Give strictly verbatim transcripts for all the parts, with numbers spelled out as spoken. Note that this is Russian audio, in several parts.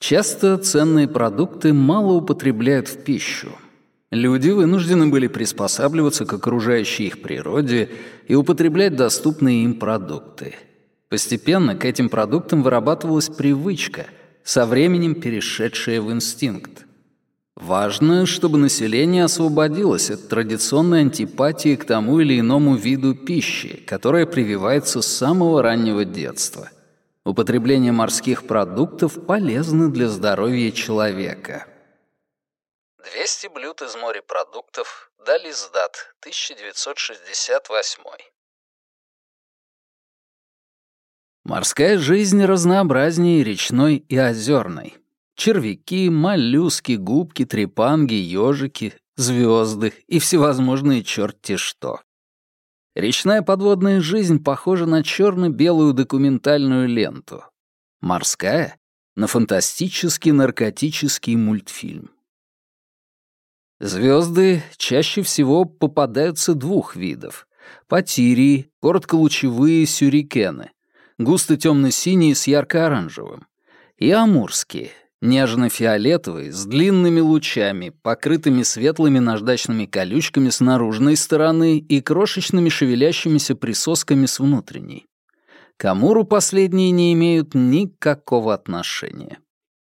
Часто ценные продукты мало употребляют в пищу. Люди вынуждены были приспосабливаться к окружающей их природе и употреблять доступные им продукты. Постепенно к этим продуктам вырабатывалась привычка, со временем перешедшая в инстинкт. Важно, чтобы население освободилось от традиционной антипатии к тому или иному виду пищи, которая прививается с самого раннего детства. Употребление морских продуктов полезно для здоровья человека. двести блюд из морепродуктов. Дализдат, тысяча девятьсот шестьдесят восьмой. Морская жизнь разнообразнее речной и озерной. Червяки, моллюски, губки, трепанги, ежики, звезды и всевозможные черти что. Речная подводная жизнь похожа на черно-белую документальную ленту. Морская — на фантастический наркотический мультфильм. Звезды чаще всего попадаются двух видов. Потирии, коротколучевые сюрикены, густо темно-синие с ярко-оранжевым, и амурские, нежно-фиолетовые, с длинными лучами, покрытыми светлыми наждачными колючками с наружной стороны и крошечными шевелящимися присосками с внутренней. К амуру последние не имеют никакого отношения.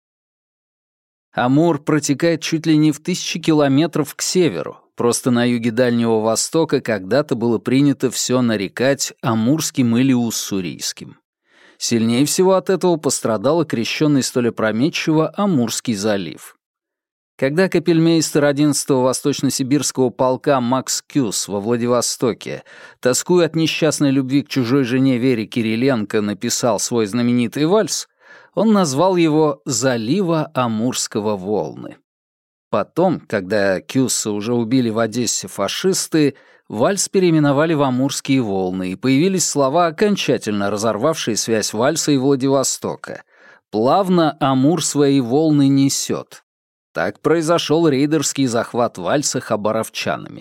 Амур протекает чуть ли не в тысячи километров к северу. Просто на юге Дальнего Востока когда-то было принято все нарекать Амурским или Уссурийским. Сильнее всего от этого пострадал окрещенный столь опрометчиво Амурский залив. Когда капельмейстер одиннадцатого Восточно-Сибирского полка Макс Кюс во Владивостоке, тоскуя от несчастной любви к чужой жене Вере Кириленко, написал свой знаменитый вальс, он назвал его «Залива Амурского волны». Потом, когда Кюса уже убили в Одессе фашисты, вальс переименовали в «Амурские волны», и появились слова, окончательно разорвавшие связь вальса и Владивостока. «Плавно Амур свои волны несет». Так произошел рейдерский захват вальса хабаровчанами.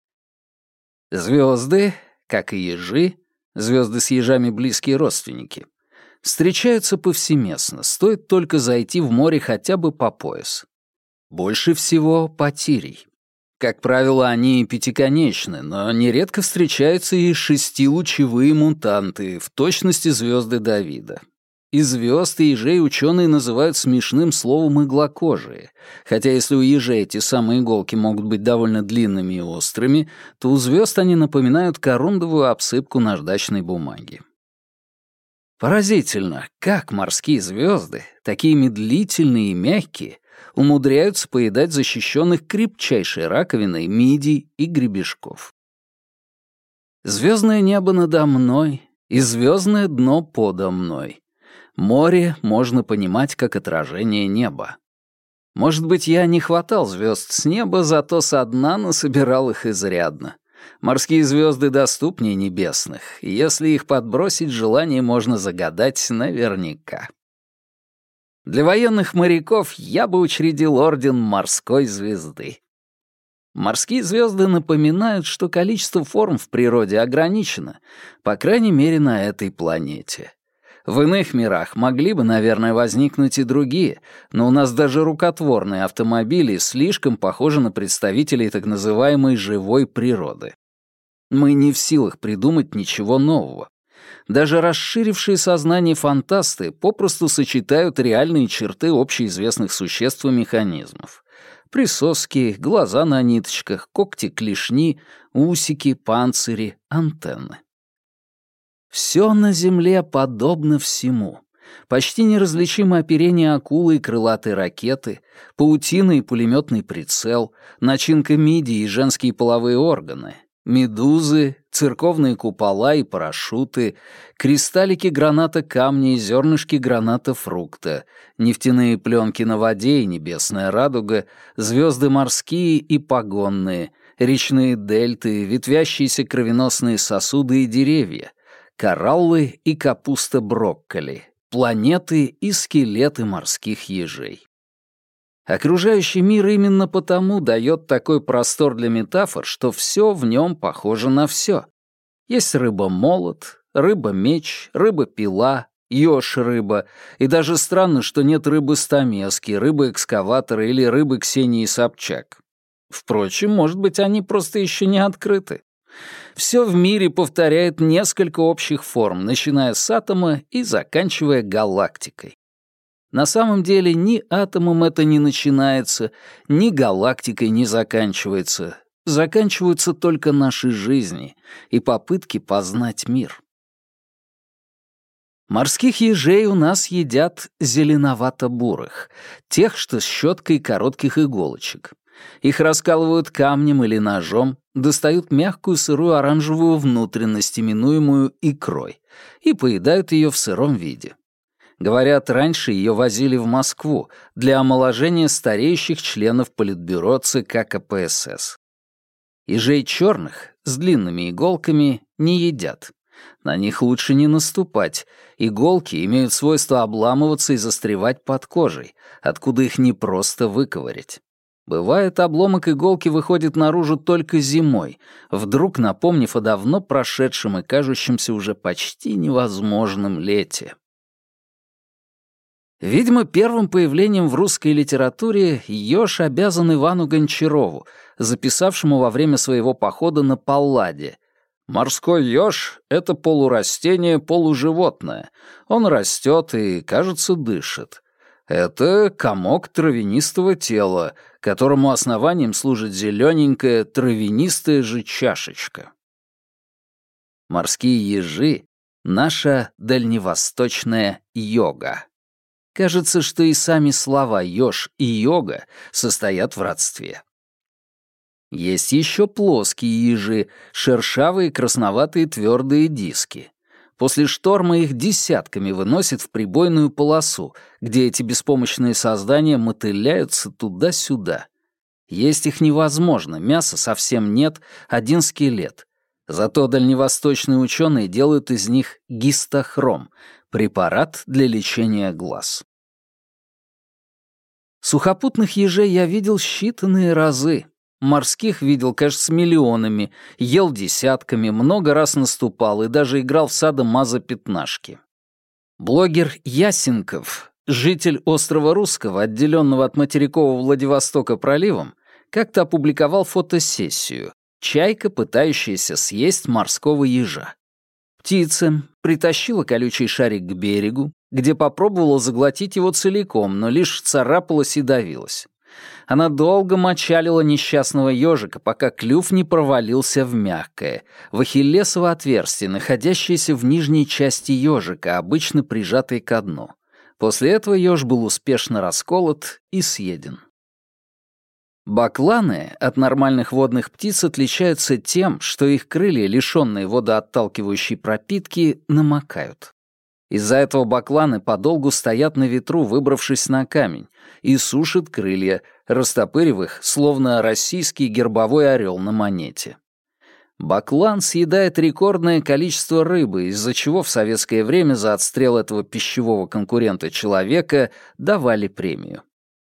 Звезды, как и ежи, звезды с ежами близкие родственники, встречаются повсеместно, стоит только зайти в море хотя бы по пояс. Больше всего потирий. Как правило, они пятиконечны, но нередко встречаются и шестилучевые мутанты, в точности звезды Давида. И звезд, и ежей ученые называют смешным словом иглокожие, хотя если у ежей эти самые иголки могут быть довольно длинными и острыми, то у звезд они напоминают корундовую обсыпку наждачной бумаги. Поразительно, как морские звезды, такие медлительные и мягкие, умудряются поедать защищенных крепчайшей раковиной мидий и гребешков. Звездное небо надо мной и звездное дно подо мной. Море можно понимать как отражение неба. Может быть, я не хватал звезд с неба, зато со дна насобирал их изрядно. Морские звезды доступнее небесных, и если их подбросить, желание можно загадать наверняка. Для военных моряков я бы учредил орден морской звезды. Морские звезды напоминают, что количество форм в природе ограничено, по крайней мере, на этой планете. В иных мирах могли бы, наверное, возникнуть и другие, но у нас даже рукотворные автомобили слишком похожи на представителей так называемой живой природы. Мы не в силах придумать ничего нового. Даже расширившие сознание фантасты попросту сочетают реальные черты общеизвестных существ и механизмов. Присоски, глаза на ниточках, когти-клешни, усики, панцири, антенны. Все на Земле подобно всему. Почти неразличимое оперение акулы и крылатой ракеты, паутина и пулеметный прицел, начинка мидий и женские половые органы, медузы, церковные купола и парашюты, кристаллики граната камня и зернышки граната фрукта, нефтяные пленки на воде и небесная радуга, звезды морские и погонные, речные дельты, ветвящиеся кровеносные сосуды и деревья, кораллы и капуста брокколи, планеты и скелеты морских ежей. Окружающий мир именно потому дает такой простор для метафор, что все в нем похоже на все. Есть рыба-молот, рыба-меч, рыба-пила, Ёж-рыба. И даже странно, что нет рыбы-стамески, рыбы-экскаватора или рыбы Ксении Собчак. Впрочем, может быть, они просто еще не открыты. Все в мире повторяет несколько общих форм, начиная с атома и заканчивая галактикой. На самом деле ни атомом это не начинается, ни галактикой не заканчивается. Заканчиваются только наши жизни и попытки познать мир. Морских ежей у нас едят зеленовато-бурых, тех, что с щеткой коротких иголочек. Их раскалывают камнем или ножом, достают мягкую сырую оранжевую внутренность, именуемую икрой, и поедают ее в сыром виде. Говорят, раньше ее возили в Москву для омоложения стареющих членов Политбюро ЦК КПСС. Ежей черных с длинными иголками не едят. На них лучше не наступать. Иголки имеют свойство обламываться и застревать под кожей, откуда их не просто выковырять. Бывает, обломок иголки выходит наружу только зимой, вдруг напомнив о давно прошедшем и кажущемся уже почти невозможном лете. Видимо, первым появлением в русской литературе ёж обязан Ивану Гончарову, записавшему во время своего похода на Палладе: «Морской ёж — это полурастение, полуживотное. Он растет и, кажется, дышит. Это комок травянистого тела, которому основанием служит зелененькая травянистая же чашечка». Морские ежи — наша дальневосточная йога. Кажется, что и сами слова «ёж» и «йога» состоят в родстве. Есть еще плоские ежи, шершавые красноватые твердые диски. После шторма их десятками выносят в прибойную полосу, где эти беспомощные создания мотыляются туда-сюда. Есть их невозможно, мяса совсем нет, один скелет. Зато дальневосточные ученые делают из них гистохром — препарат для лечения глаз. Сухопутных ежей я видел считанные разы. Морских видел, кажется, миллионами, ел десятками, много раз наступал и даже играл в садо-мазо-пятнашки. Блогер Ясенков, житель острова Русского, отделенного от материкового Владивостока проливом, как-то опубликовал фотосессию «Чайка, пытающаяся съесть морского ежа». Птица притащила колючий шарик к берегу, где попробовала заглотить его целиком, но лишь царапалась и давилась. Она долго мочалила несчастного ежика, пока клюв не провалился в мягкое, в ахиллесово отверстие, находящееся в нижней части ежика, обычно прижатой ко дну. После этого еж был успешно расколот и съеден. Бакланы от нормальных водных птиц отличаются тем, что их крылья, лишённые водоотталкивающей пропитки, намокают. Из-за этого бакланы подолгу стоят на ветру, выбравшись на камень, и сушат крылья, растопырив их, словно российский гербовой орел на монете. Баклан съедает рекордное количество рыбы, из-за чего в советское время за отстрел этого пищевого конкурента человека давали премию.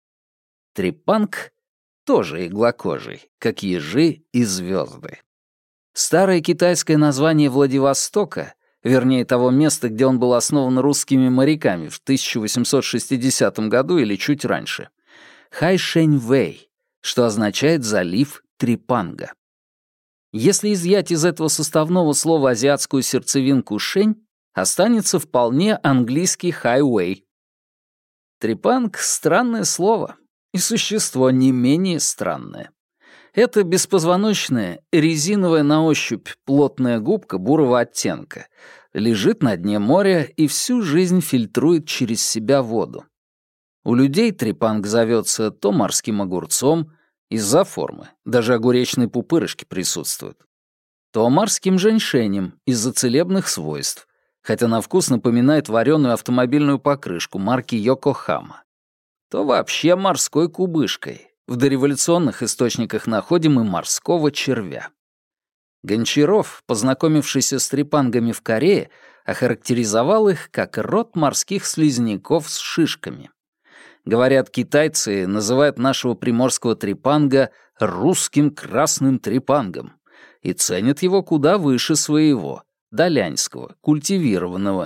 Трепанг тоже иглокожий, как ежи и звезды. Старое китайское название Владивостока, вернее того места, где он был основан русскими моряками в тысяча восемьсот шестидесятом году или чуть раньше, Хайшэньвэй, что означает «залив Трепанга». Если изъять из этого составного слова азиатскую сердцевинку «шэнь», останется вполне английский «хайвей». Трепанг — странное слово, и существо не менее странное. Это беспозвоночная, резиновая на ощупь плотная губка бурого оттенка, лежит на дне моря и всю жизнь фильтрует через себя воду. У людей трепанг зовется то морским огурцом, из-за формы, даже огуречные пупырышки присутствуют, то морским женьшенем, из-за целебных свойств, хотя на вкус напоминает вареную автомобильную покрышку марки Йокохама, то вообще морской кубышкой. В дореволюционных источниках находим и морского червя. Гончаров, познакомившийся с трепангами в Корее, охарактеризовал их как род морских слизняков с шишками. Говорят, китайцы называют нашего приморского трепанга русским красным трепангом и ценят его куда выше своего, доляньского, культивированного,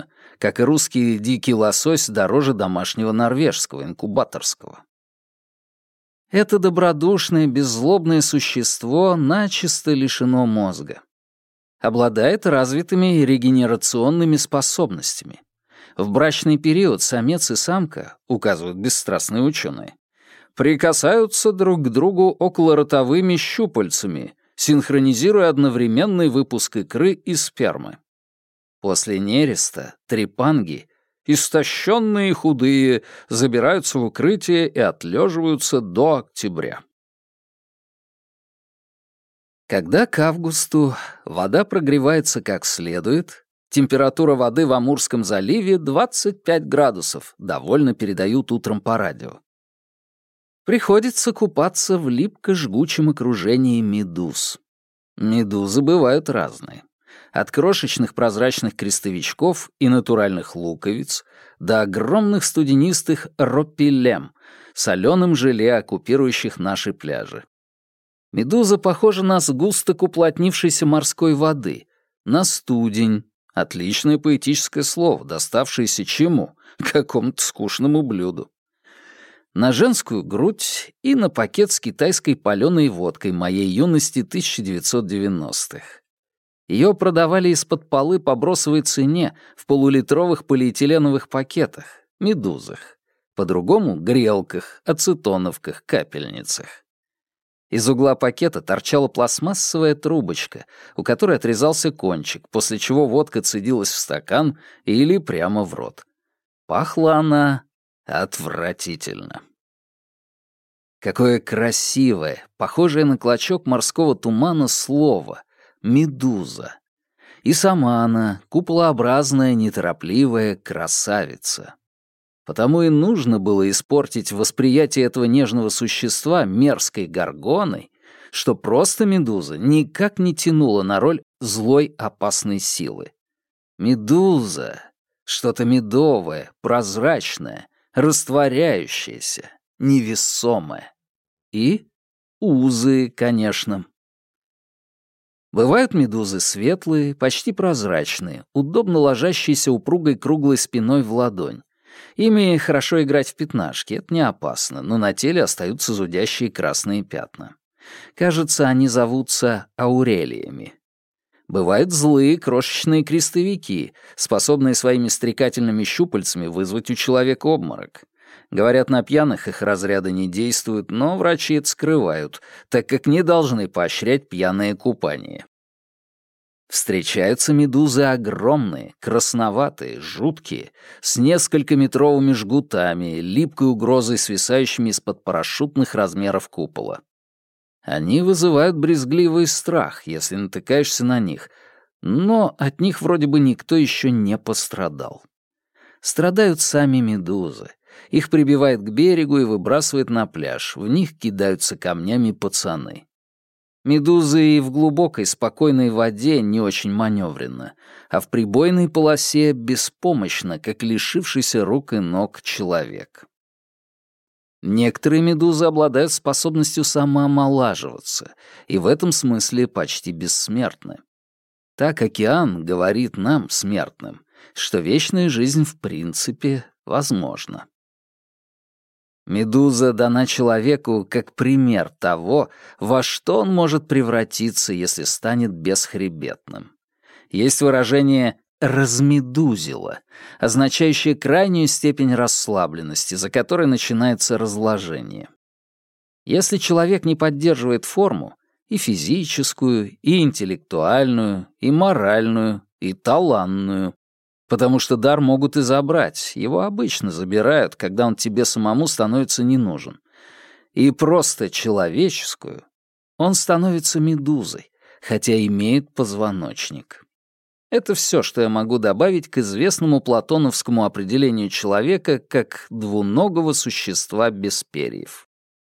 Как и русский дикий лосось, дороже домашнего норвежского, инкубаторского. Это добродушное, беззлобное существо начисто лишено мозга. Обладает развитыми регенерационными способностями. В брачный период самец и самка, указывают бесстрастные ученые, прикасаются друг к другу околоротовыми щупальцами, синхронизируя одновременный выпуск икры и спермы. После нереста трепанги, истощенные и худые, забираются в укрытие и отлеживаются до октября. Когда к августу вода прогревается как следует, температура воды в Амурском заливе двадцать пять градусов, довольно передают утром по радио. Приходится купаться в липко-жгучем окружении медуз. Медузы бывают разные. От крошечных прозрачных крестовичков и натуральных луковиц до огромных студенистых ропилем, соленым желе, оккупирующих наши пляжи. Медуза похожа на сгусток уплотнившейся морской воды, на студень. Отличное поэтическое слово, доставшееся чему? Какому-то скучному блюду. На женскую грудь и на пакет с китайской палёной водкой моей юности тысяча девятьсот девяностых. Ее продавали из-под полы по бросовой цене в полулитровых полиэтиленовых пакетах, медузах, по-другому — грелках, ацетоновках, капельницах. Из угла пакета торчала пластмассовая трубочка, у которой отрезался кончик, после чего водка цедилась в стакан или прямо в рот. Пахла она отвратительно. Какое красивое, похожее на клочок морского тумана слово — медуза. И сама она, куполообразная, неторопливая красавица. Потому и нужно было испортить восприятие этого нежного существа мерзкой горгоной, что просто медуза никак не тянула на роль злой опасной силы. Медуза — что-то медовое, прозрачное, растворяющееся, невесомое. И узы, конечно. Бывают медузы светлые, почти прозрачные, удобно ложащиеся упругой круглой спиной в ладонь. Ими хорошо играть в пятнашки, это не опасно, но на теле остаются зудящие красные пятна. Кажется, они зовутся аурелиями. Бывают злые крошечные крестовики, способные своими стрекательными щупальцами вызвать у человека обморок. Говорят, на пьяных их разряды не действуют, но врачи это скрывают, так как не должны поощрять пьяное купание. Встречаются медузы огромные, красноватые, жуткие, с несколькометровыми жгутами, липкой угрозой, свисающими из-под парашютных размеров купола. Они вызывают брезгливый страх, если натыкаешься на них, но от них вроде бы никто еще не пострадал. Страдают сами медузы. Их прибивает к берегу и выбрасывает на пляж, в них кидаются камнями пацаны. Медузы и в глубокой, спокойной воде не очень маневренно, а в прибойной полосе беспомощно, как лишившийся рук и ног человек. Некоторые медузы обладают способностью самоомолаживаться, и в этом смысле почти бессмертны. Так океан говорит нам, смертным, что вечная жизнь в принципе возможна. Медуза дана человеку как пример того, во что он может превратиться, если станет бесхребетным. Есть выражение «размедузило», означающее крайнюю степень расслабленности, за которой начинается разложение. Если человек не поддерживает форму, и физическую, и интеллектуальную, и моральную, и талантную, потому что дар могут и забрать, его обычно забирают, когда он тебе самому становится не нужен. И просто человеческую, он становится медузой, хотя имеет позвоночник. Это все, что я могу добавить к известному платоновскому определению человека как двуногого существа без перьев.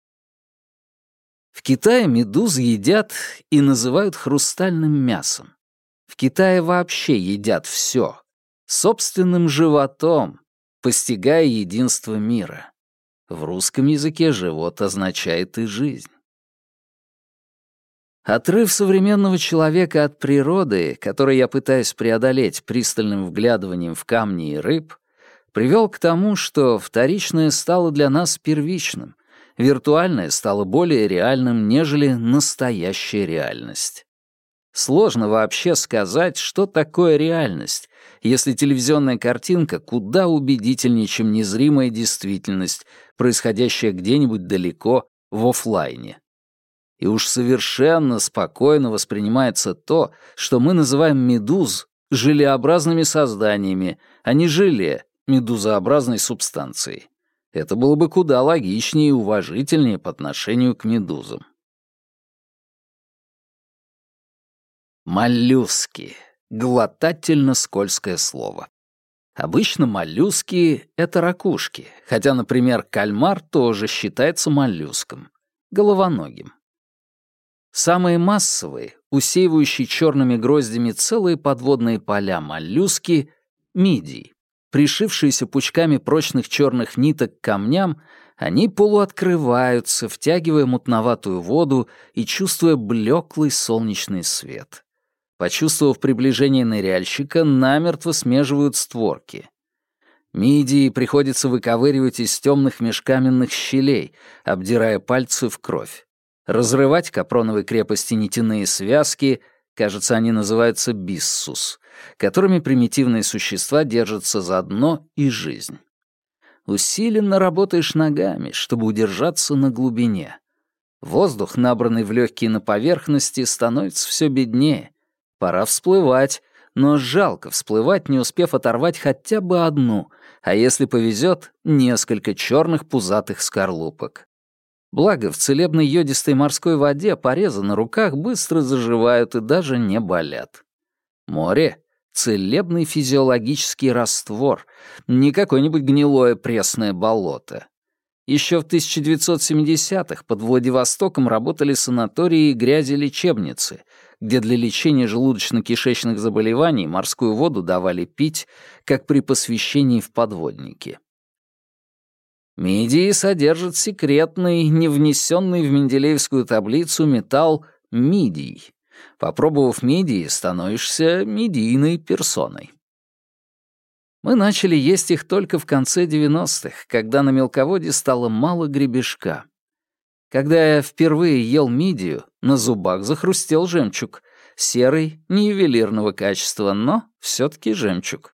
В Китае медуз едят и называют хрустальным мясом. В Китае вообще едят все. Собственным животом, постигая единство мира. В русском языке живот означает и жизнь. Отрыв современного человека от природы, который я пытаюсь преодолеть пристальным вглядыванием в камни и рыб, привел к тому, что вторичное стало для нас первичным, виртуальное стало более реальным, нежели настоящая реальность. Сложно вообще сказать, что такое реальность, если телевизионная картинка куда убедительнее, чем незримая действительность, происходящая где-нибудь далеко в офлайне. И уж совершенно спокойно воспринимается то, что мы называем медуз желеобразными созданиями, а не желе медузообразной субстанцией. Это было бы куда логичнее и уважительнее по отношению к медузам. Моллюски. Глотательно-скользкое слово. Обычно моллюски — это ракушки, хотя, например, кальмар тоже считается моллюском, головоногим. Самые массовые, усеивающие черными гроздями целые подводные поля моллюски — мидии. Пришившиеся пучками прочных черных ниток к камням, они полуоткрываются, втягивая мутноватую воду и чувствуя блеклый солнечный свет. Почувствовав приближение ныряльщика, намертво смеживают створки. Мидии приходится выковыривать из темных межкаменных щелей, обдирая пальцы в кровь. Разрывать капроновой крепости нитяные связки, кажется, они называются биссус, которыми примитивные существа держатся за дно и жизнь. Усиленно работаешь ногами, чтобы удержаться на глубине. Воздух, набранный в легкие на поверхности, становится все беднее. Пора всплывать, но жалко всплывать, не успев оторвать хотя бы одну, а если повезет, несколько черных пузатых скорлупок. Благо, в целебной йодистой морской воде порезы на руках быстро заживают и даже не болят. Море — целебный физиологический раствор, не какое-нибудь гнилое пресное болото. Еще в тысяча девятьсот семидесятых под Владивостоком работали санатории и грязелечебницы, где для лечения желудочно-кишечных заболеваний морскую воду давали пить, как при посвящении в подводники. Мидии содержат секретный, не внесенный в Менделеевскую таблицу металл мидий. Попробовав мидии, становишься медийной персоной. Мы начали есть их только в конце девяностых, когда на мелководье стало мало гребешка. Когда я впервые ел мидию, на зубах захрустел жемчуг. Серый, не ювелирного качества, но все-таки жемчуг.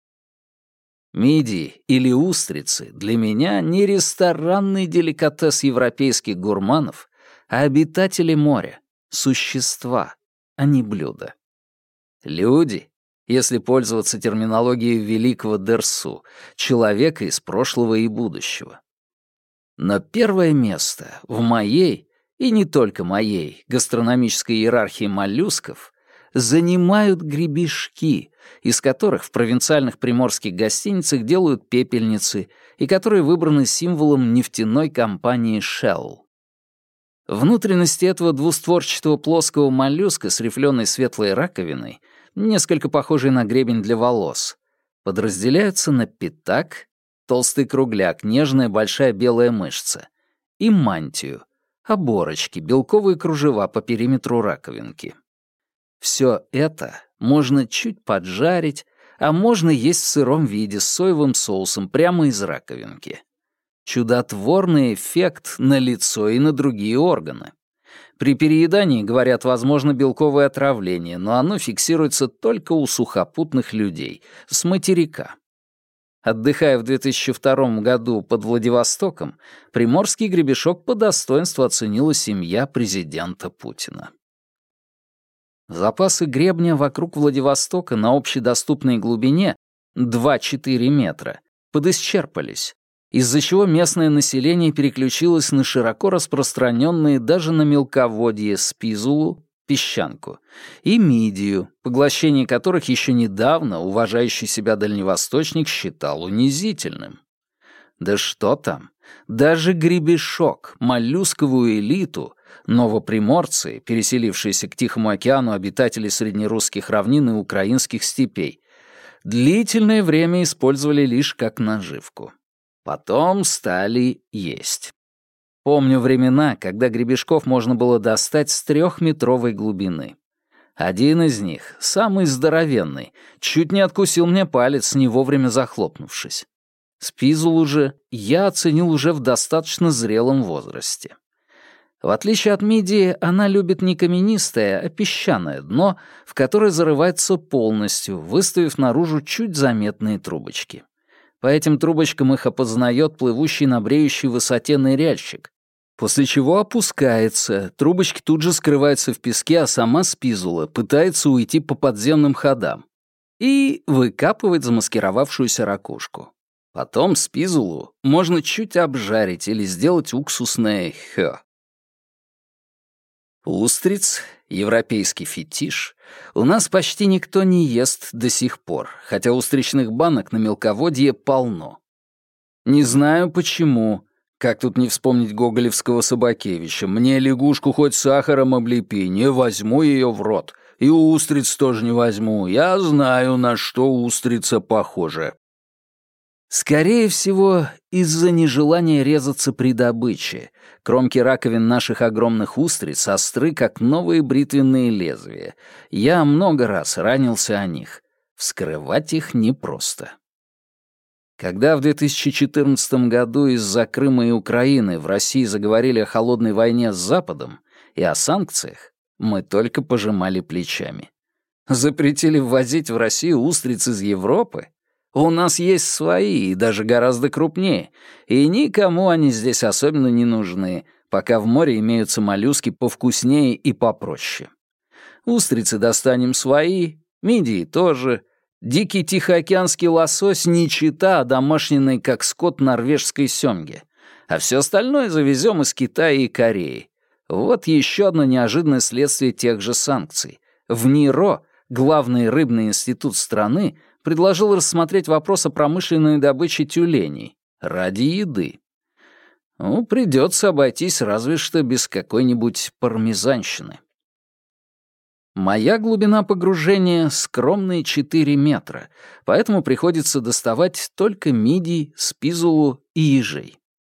Мидии или устрицы для меня не ресторанный деликатес европейских гурманов, а обитатели моря, существа, а не блюда. Люди, если пользоваться терминологией великого Дерсу, человека из прошлого и будущего. Но первое место в моей, и не только моей, гастрономической иерархии моллюсков занимают гребешки, из которых в провинциальных приморских гостиницах делают пепельницы и которые выбраны символом нефтяной компании Shell. Внутренности этого двустворчатого плоского моллюска с рифленой светлой раковиной, несколько похожей на гребень для волос, подразделяются на пятак, толстый кругляк, нежная большая белая мышца, и мантию, оборочки, белковые кружева по периметру раковинки. Все это можно чуть поджарить, а можно есть в сыром виде с соевым соусом прямо из раковинки. Чудотворный эффект на лицо и на другие органы. При переедании, говорят, возможно белковое отравление, но оно фиксируется только у сухопутных людей, с материка. Отдыхая в две тысячи втором году под Владивостоком, приморский гребешок по достоинству оценила семья президента Путина. Запасы гребня вокруг Владивостока на общедоступной глубине два-четыре метра подисчерпались, из-за чего местное население переключилось на широко распространенные даже на мелководье спизулу, песчанку, и мидию, поглощение которых еще недавно уважающий себя дальневосточник считал унизительным. Да что там, даже гребешок, моллюсковую элиту, новоприморцы, переселившиеся к Тихому океану обитатели среднерусских равнин и украинских степей, длительное время использовали лишь как наживку. Потом стали есть. Помню времена, когда гребешков можно было достать с трехметровой глубины. Один из них, самый здоровенный, чуть не откусил мне палец, не вовремя захлопнувшись. Спизулу же я оценил уже в достаточно зрелом возрасте. В отличие от мидии, она любит не каменистое, а песчаное дно, в которое зарывается полностью, выставив наружу чуть заметные трубочки. По этим трубочкам их опознает плывущий на бреющей высоте ныряльщик, после чего опускается, трубочки тут же скрываются в песке, а сама спизула пытается уйти по подземным ходам и выкапывает замаскировавшуюся ракушку. Потом спизулу можно чуть обжарить или сделать уксусное хё. Устриц, европейский фетиш, у нас почти никто не ест до сих пор, хотя устричных банок на мелководье полно. Не знаю почему, как тут не вспомнить гоголевского Собакевича, мне лягушку хоть сахаром облепи, не возьму ее в рот, и устриц тоже не возьму, я знаю, на что устрица похожа. Скорее всего, из-за нежелания резаться при добыче. Кромки раковин наших огромных устриц остры, как новые бритвенные лезвия. Я много раз ранился о них. Вскрывать их непросто. Когда в две тысячи четырнадцатом году из-за Крыма и Украины в России заговорили о холодной войне с Западом и о санкциях, мы только пожимали плечами. Запретили ввозить в Россию устриц из Европы? У нас есть свои, и даже гораздо крупнее, и никому они здесь особенно не нужны, пока в море имеются моллюски повкуснее и попроще. Устрицы достанем свои, мидии тоже. Дикий тихоокеанский лосось не чита, а домашний, как скот норвежской сёмги. А все остальное завезем из Китая и Кореи. Вот еще одно неожиданное следствие тех же санкций. В НИРО, главный рыбный институт страны, предложил рассмотреть вопрос о промышленной добыче тюленей ради еды. Ну, придется обойтись разве что без какой-нибудь пармезанщины. Моя глубина погружения — скромные четыре метра, поэтому приходится доставать только мидий, спизулу и ежей.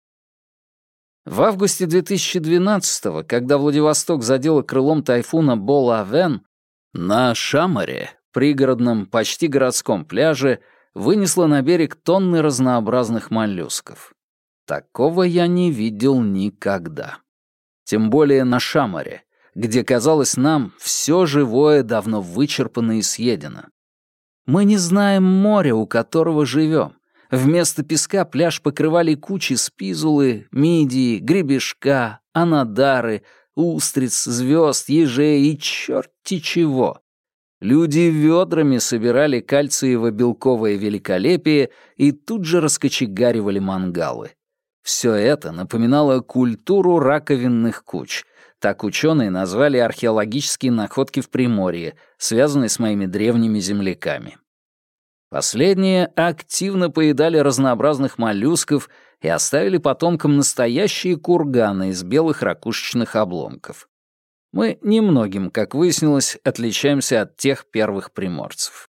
В августе две тысячи двенадцатого, когда Владивосток задело крылом тайфуна Бол-Авен, на Шамаре, пригородном, почти городском пляже, вынесло на берег тонны разнообразных моллюсков. Такого я не видел никогда. Тем более на Шамаре, где, казалось нам, все живое давно вычерпано и съедено. Мы не знаем моря, у которого живем. Вместо песка пляж покрывали кучи спизулы, мидии, гребешка, анадары, устриц, звезд, ежей и черти чего. Люди ведрами собирали кальциево-белковое великолепие и тут же раскочегаривали мангалы. Все это напоминало культуру раковинных куч. Так ученые назвали археологические находки в Приморье, связанные с моими древними земляками. Последние активно поедали разнообразных моллюсков и оставили потомкам настоящие курганы из белых ракушечных обломков. Мы немногим, как выяснилось, отличаемся от тех первых приморцев.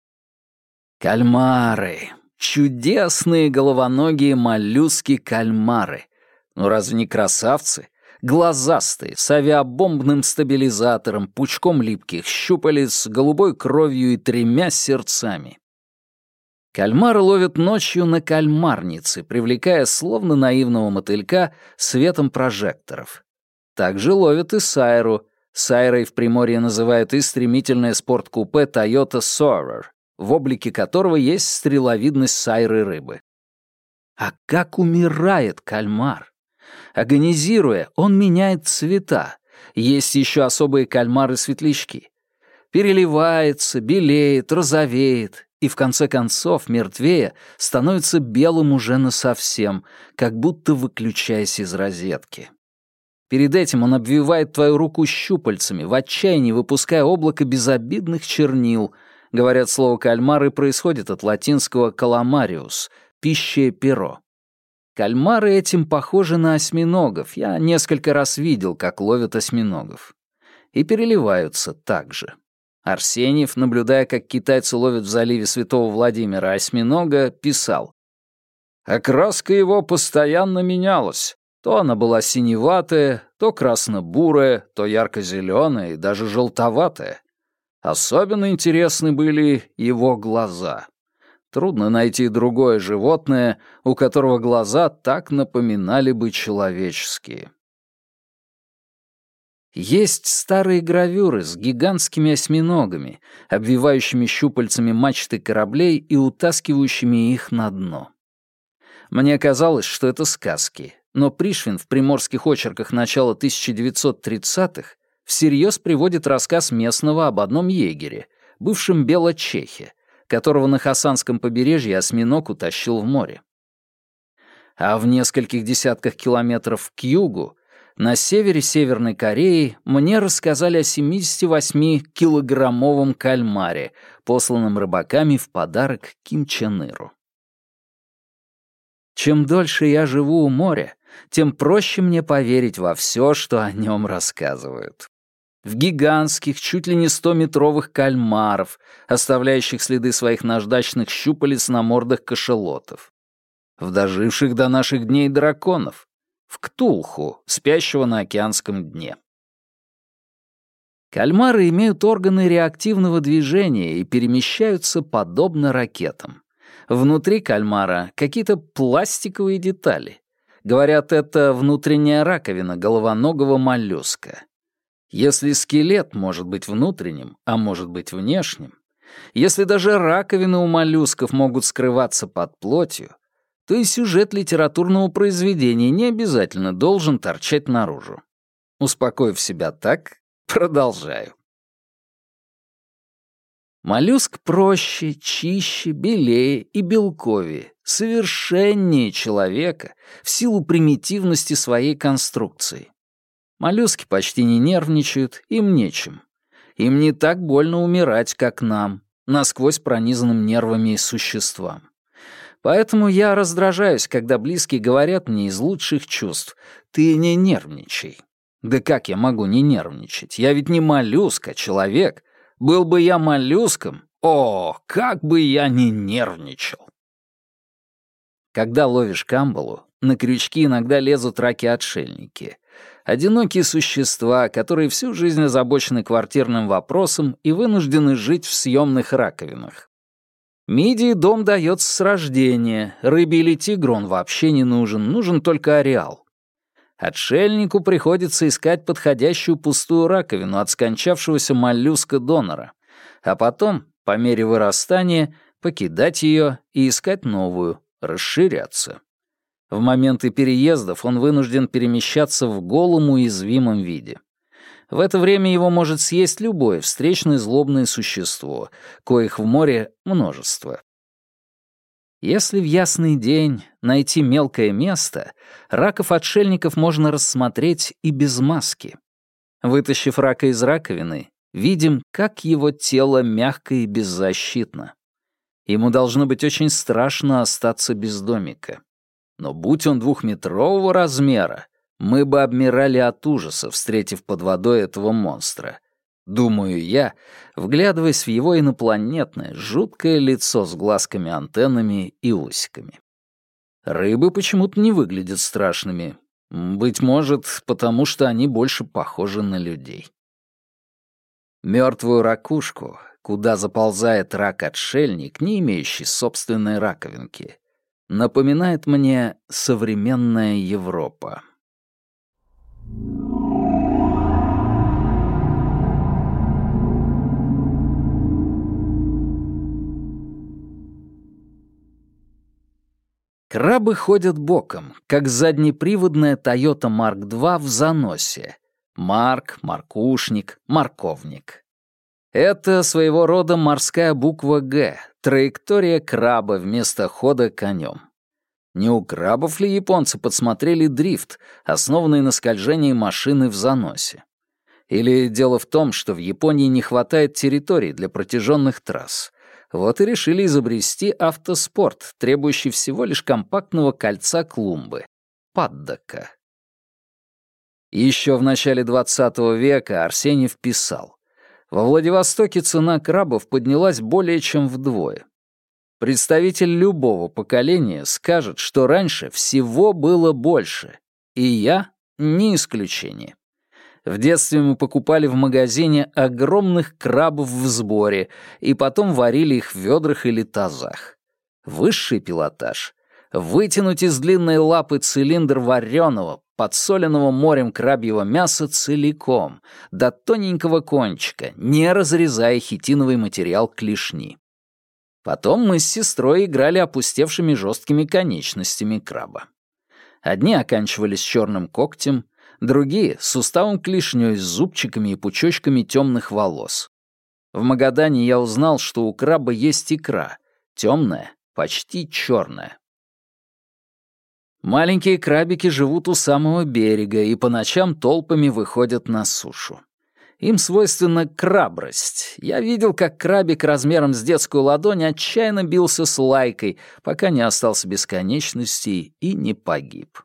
Кальмары. Чудесные головоногие моллюски-кальмары. Ну разве не красавцы? Глазастые, с авиабомбным стабилизатором, пучком липких щупалец, голубой кровью и тремя сердцами. Кальмары ловят ночью на кальмарнице, привлекая словно наивного мотылька светом прожекторов. Также ловят и сайру. Сайрой в Приморье называют и стремительное спорткупе Toyota Soarer, в облике которого есть стреловидность сайры рыбы. А как умирает кальмар? Агонизируя, он меняет цвета. Есть еще особые кальмары-светлячки. Переливается, белеет, розовеет, и в конце концов, мертвея, становится белым уже насовсем, как будто выключаясь из розетки. Перед этим он обвивает твою руку щупальцами, в отчаянии выпуская облако безобидных чернил. Говорят, слово «кальмары» происходит от латинского «calamarius» — «пищее перо». Кальмары этим похожи на осьминогов. Я несколько раз видел, как ловят осьминогов. И переливаются так же. Арсеньев, наблюдая, как китайцы ловят в заливе Святого Владимира осьминога, писал: «Окраска его постоянно менялась. То она была синеватая, то красно-бурая, то ярко-зеленая и даже желтоватая. Особенно интересны были его глаза. Трудно найти другое животное, у которого глаза так напоминали бы человеческие. Есть старые гравюры с гигантскими осьминогами, обвивающими щупальцами мачты кораблей и утаскивающими их на дно. Мне казалось, что это сказки, но Пришвин в приморских очерках начала тысяча девятьсот тридцатых всерьез приводит рассказ местного об одном егере, бывшем белочехе, которого на Хасанском побережье осьминог утащил в море. А в нескольких десятках километров к югу, на севере Северной Кореи, мне рассказали о семидесятивосьмикилограммовом кальмаре, посланном рыбаками в подарок Ким Чен Иру. Чем дольше я живу у моря, тем проще мне поверить во все, что о нем рассказывают. В гигантских, чуть ли не стометровых кальмаров, оставляющих следы своих наждачных щупалец на мордах кашалотов. В доживших до наших дней драконов. В ктулху, спящего на океанском дне. Кальмары имеют органы реактивного движения и перемещаются подобно ракетам. Внутри кальмара какие-то пластиковые детали. Говорят, это внутренняя раковина головоногого моллюска. Если скелет может быть внутренним, а может быть внешним, если даже раковины у моллюсков могут скрываться под плотью, то и сюжет литературного произведения не обязательно должен торчать наружу. Успокоив себя так, продолжаю. Моллюск проще, чище, белее и белковее, совершеннее человека в силу примитивности своей конструкции. Моллюски почти не нервничают, им нечем. Им не так больно умирать, как нам, насквозь пронизанным нервами существам. Поэтому я раздражаюсь, когда близкие говорят мне из лучших чувств: «Ты не нервничай». Да как я могу не нервничать? Я ведь не моллюск, а человек. Был бы я моллюском, о, как бы я не нервничал. Когда ловишь камбалу, на крючки иногда лезут раки-отшельники. Одинокие существа, которые всю жизнь озабочены квартирным вопросом и вынуждены жить в съемных раковинах. Мидии дом дается с рождения, рыбе или тигру он вообще не нужен, нужен только ареал. Отшельнику приходится искать подходящую пустую раковину от скончавшегося моллюска-донора, а потом, по мере вырастания, покидать ее и искать новую, расширяться. В моменты переездов он вынужден перемещаться в голом уязвимом виде. В это время его может съесть любое встречное злобное существо, коих в море множество. Если в ясный день найти мелкое место, раков-отшельников можно рассмотреть и без маски. Вытащив рака из раковины, видим, как его тело мягко и беззащитно. Ему должно быть очень страшно остаться без домика. Но будь он двухметрового размера, мы бы обмирали от ужаса, встретив под водой этого монстра. Думаю я, вглядываясь в его инопланетное, жуткое лицо с глазками-антеннами и усиками. Рыбы почему-то не выглядят страшными. Быть может, потому что они больше похожи на людей. Мертвую ракушку, куда заползает рак-отшельник, не имеющий собственной раковинки, напоминает мне современная Европа. Крабы ходят боком, как заднеприводная Toyota Марк два в заносе. Марк, маркушник, морковник. Это своего рода морская буква «Г», траектория краба вместо хода конем. Не у крабов ли японцы подсмотрели дрифт, основанный на скольжении машины в заносе? Или дело в том, что в Японии не хватает территорий для протяженных трасс? Вот и решили изобрести автоспорт, требующий всего лишь компактного кольца клумбы — паддока. Еще в начале двадцатого века Арсеньев писал: «Во Владивостоке цена крабов поднялась более чем вдвое. Представитель любого поколения скажет, что раньше всего было больше, И я не исключение. В детстве мы покупали в магазине огромных крабов в сборе и потом варили их в ведрах или тазах. Высший пилотаж — вытянуть из длинной лапы цилиндр вареного, подсоленного морем крабьего мяса целиком, до тоненького кончика, не разрезая хитиновый материал клешни. Потом мы с сестрой играли опустевшими жесткими конечностями краба. Одни оканчивались черным когтем, другие — суставом клешней с зубчиками и пучочками темных волос. В Магадане я узнал, что у краба есть икра, темная, почти черная. Маленькие крабики живут у самого берега и по ночам толпами выходят на сушу. Им свойственна крабрость. Я видел, как крабик размером с детскую ладонь отчаянно бился с лайкой, пока не остался без конечностей и не погиб.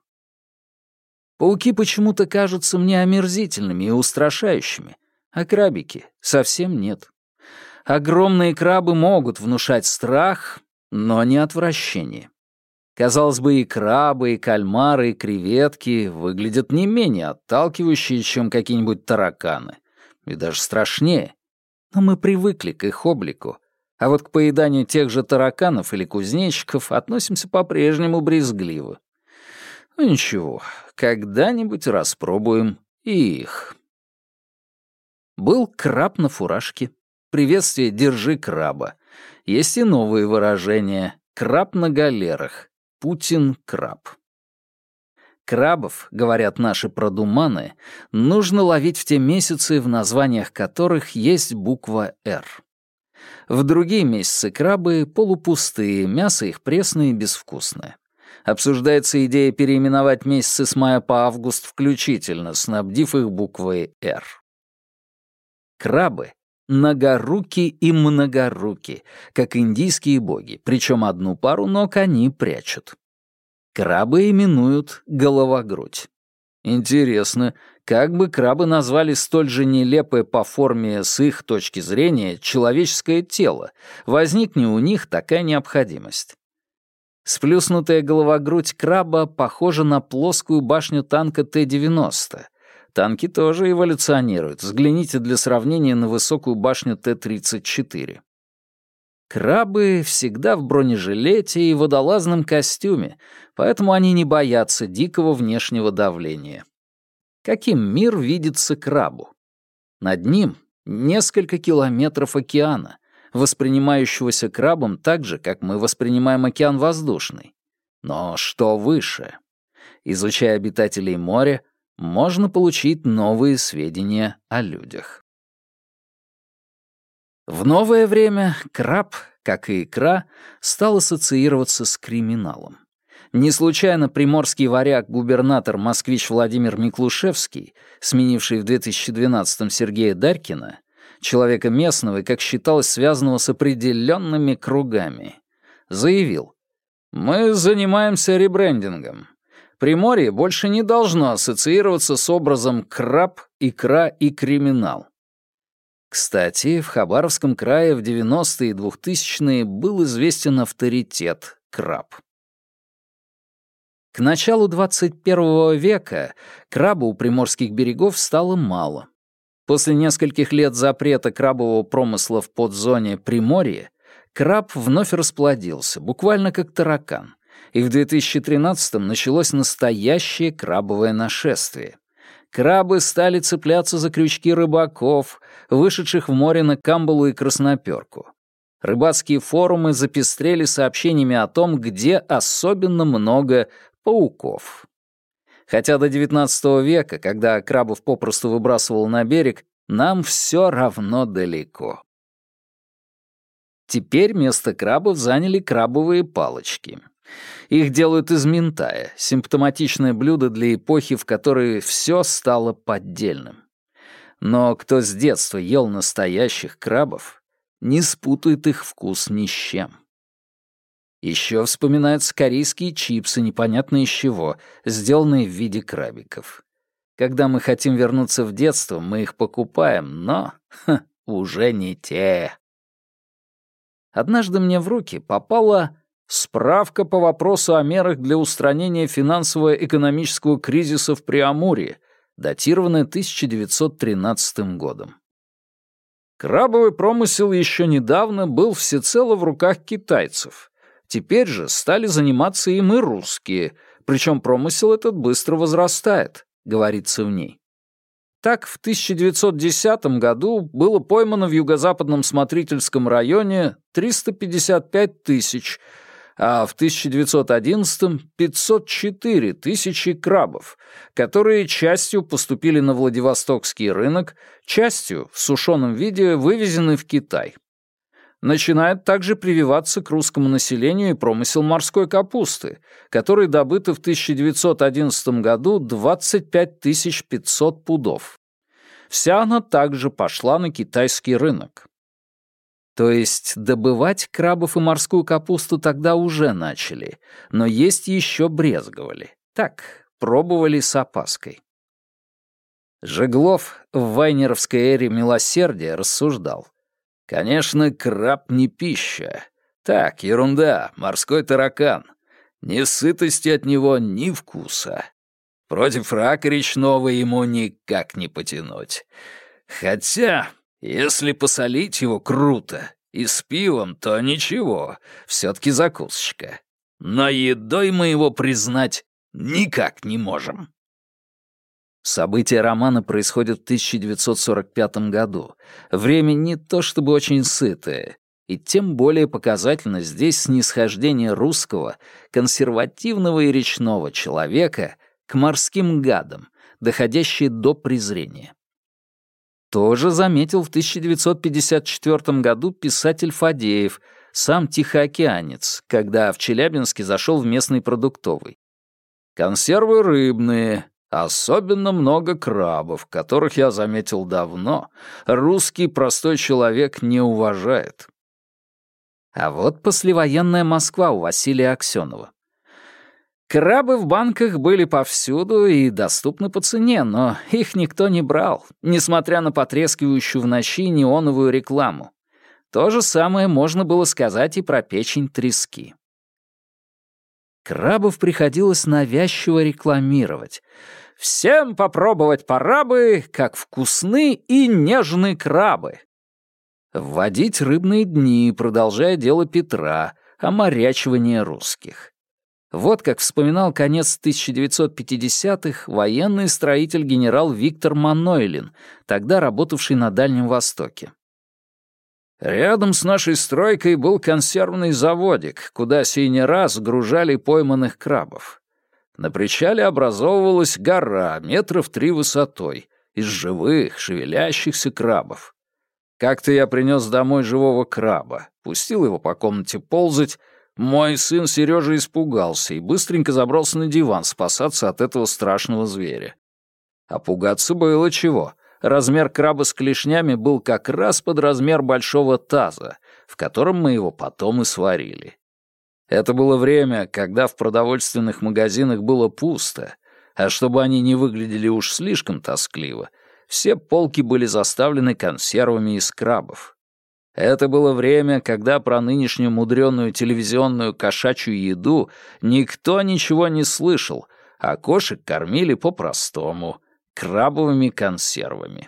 Пауки почему-то кажутся мне омерзительными и устрашающими, а крабики совсем нет. Огромные крабы могут внушать страх, но не отвращение. Казалось бы, и крабы, и кальмары, и креветки выглядят не менее отталкивающие, чем какие-нибудь тараканы, и даже страшнее. Но мы привыкли к их облику, а вот к поеданию тех же тараканов или кузнечиков относимся по-прежнему брезгливо. Ну ничего, когда-нибудь распробуем и их. Был краб на фуражке. Приветствие «Держи краба». Есть и новые выражения. Краб на галерах. Путин-краб. Крабов, говорят наши продуманы, нужно ловить в те месяцы, в названиях которых есть буква «Р». В другие месяцы крабы полупустые, мясо их пресное и безвкусное. Обсуждается идея переименовать месяцы с мая по август включительно, снабдив их буквой «Р». Крабы — многоруки и многоруки, как индийские боги, причем одну пару ног они прячут. Крабы именуют головогрудь. Интересно, как бы крабы назвали столь же нелепое по форме с их точки зрения человеческое тело, возникне у них такая необходимость. Сплюснутая головогрудь краба похожа на плоскую башню танка Т девяносто. Танки тоже эволюционируют. Взгляните для сравнения на высокую башню Т тридцать четыре. Крабы всегда в бронежилете и водолазном костюме, поэтому они не боятся дикого внешнего давления. Каким мир видится крабу? Над ним несколько километров океана, воспринимающегося крабом так же, как мы воспринимаем океан воздушный. Но что выше? Изучая обитателей моря, можно получить новые сведения о людях. В новое время краб, как и икра, стал ассоциироваться с криминалом. Не случайно приморский варяг-губернатор москвич Владимир Миклушевский, сменивший в две тысячи двенадцатом Сергея Дарькина, человека местного и, как считалось, связанного с определенными кругами, заявил: «Мы занимаемся ребрендингом. Приморье больше не должно ассоциироваться с образом краб, икра и криминал». Кстати, в Хабаровском крае в девяностые и двухтысячные был известен авторитет краб. К началу двадцать первого века краба у приморских берегов стало мало. После нескольких лет запрета крабового промысла в подзоне Приморья краб вновь расплодился, буквально как таракан, и в две тысячи тринадцатом началось настоящее крабовое нашествие. Крабы стали цепляться за крючки рыбаков, вышедших в море на камбалу и красноперку. Рыбацкие форумы запестрели сообщениями о том, где особенно много пауков. Хотя до девятнадцатого века, когда крабов попросту выбрасывало на берег, нам все равно далеко. Теперь место крабов заняли крабовые палочки. Их делают из минтая, симптоматичное блюдо для эпохи, в которой все стало поддельным. Но кто с детства ел настоящих крабов, не спутает их вкус ни с чем. Еще вспоминаются корейские чипсы, непонятно из чего, сделанные в виде крабиков. Когда мы хотим вернуться в детство, мы их покупаем, но ха, уже не те. Однажды мне в руки попала Справка по вопросу о мерах для устранения финансово-экономического кризиса в Преамурье, датированная тысяча девятьсот тринадцатым годом. Крабовый промысел еще недавно был всецело в руках китайцев. Теперь же стали заниматься им и русские, причем промысел этот быстро возрастает, говорится в ней. Так, в тысяча девятьсот десятом году было поймано в юго-западном Смотрительском районе триста пятьдесят пять тысяч, а в тысяча девятьсот одиннадцатом — пятьсот четыре тысячи крабов, которые частью поступили на Владивостокский рынок, частью в сушеном виде вывезены в Китай. Начинает также прививаться к русскому населению и промысел морской капусты, который добыто в тысяча девятьсот одиннадцатом году двадцать пять тысяч пятьсот пудов. Вся она также пошла на китайский рынок. То есть добывать крабов и морскую капусту тогда уже начали, но есть еще брезговали. Так, пробовали с опаской. Жеглов в вайнеровской эре милосердия рассуждал. Конечно, краб не пища. Так, ерунда, морской таракан. Ни сытости от него, ни вкуса. Против рака речного ему никак не потянуть. Хотя, если посолить его круто и с пивом, то ничего, все-таки закусочка. Но едой мы его признать никак не можем. События романа происходят в тысяча девятьсот сорок пятом году. Время не то чтобы очень сытое, и тем более показательно здесь снисхождение русского, консервативного и речного человека к морским гадам, доходящее до презрения. Тоже заметил в тысяча девятьсот пятьдесят четвёртом году писатель Фадеев, сам тихоокеанец, когда в Челябинске зашел в местный продуктовый. «Консервы рыбные. Особенно много крабов, которых я заметил давно, русский простой человек не уважает». А вот послевоенная Москва у Василия Аксёнова. Крабы в банках были повсюду и доступны по цене, но их никто не брал, несмотря на потрескивающую в ночи неоновую рекламу. То же самое можно было сказать и про печень трески. Крабов приходилось навязчиво рекламировать. «Всем попробовать пора бы, как вкусны и нежны крабы». Вводить рыбные дни, продолжая дело Петра, оморячивание русских. Вот как вспоминал конец тысяча девятьсот пятидесятых военный строитель генерал Виктор Манойлин, тогда работавший на Дальнем Востоке. Рядом с нашей стройкой был консервный заводик, куда сей не раз сгружали пойманных крабов. На причале образовывалась гора метров три высотой из живых, шевелящихся крабов. Как-то я принес домой живого краба, пустил его по комнате ползать. Мой сын Сережа испугался и быстренько забрался на диван спасаться от этого страшного зверя. А пугаться было чего. Размер краба с клешнями был как раз под размер большого таза, в котором мы его потом и сварили. Это было время, когда в продовольственных магазинах было пусто, а чтобы они не выглядели уж слишком тоскливо, все полки были заставлены консервами из крабов. Это было время, когда про нынешнюю мудреную телевизионную кошачью еду никто ничего не слышал, а кошек кормили по-простому — крабовыми консервами.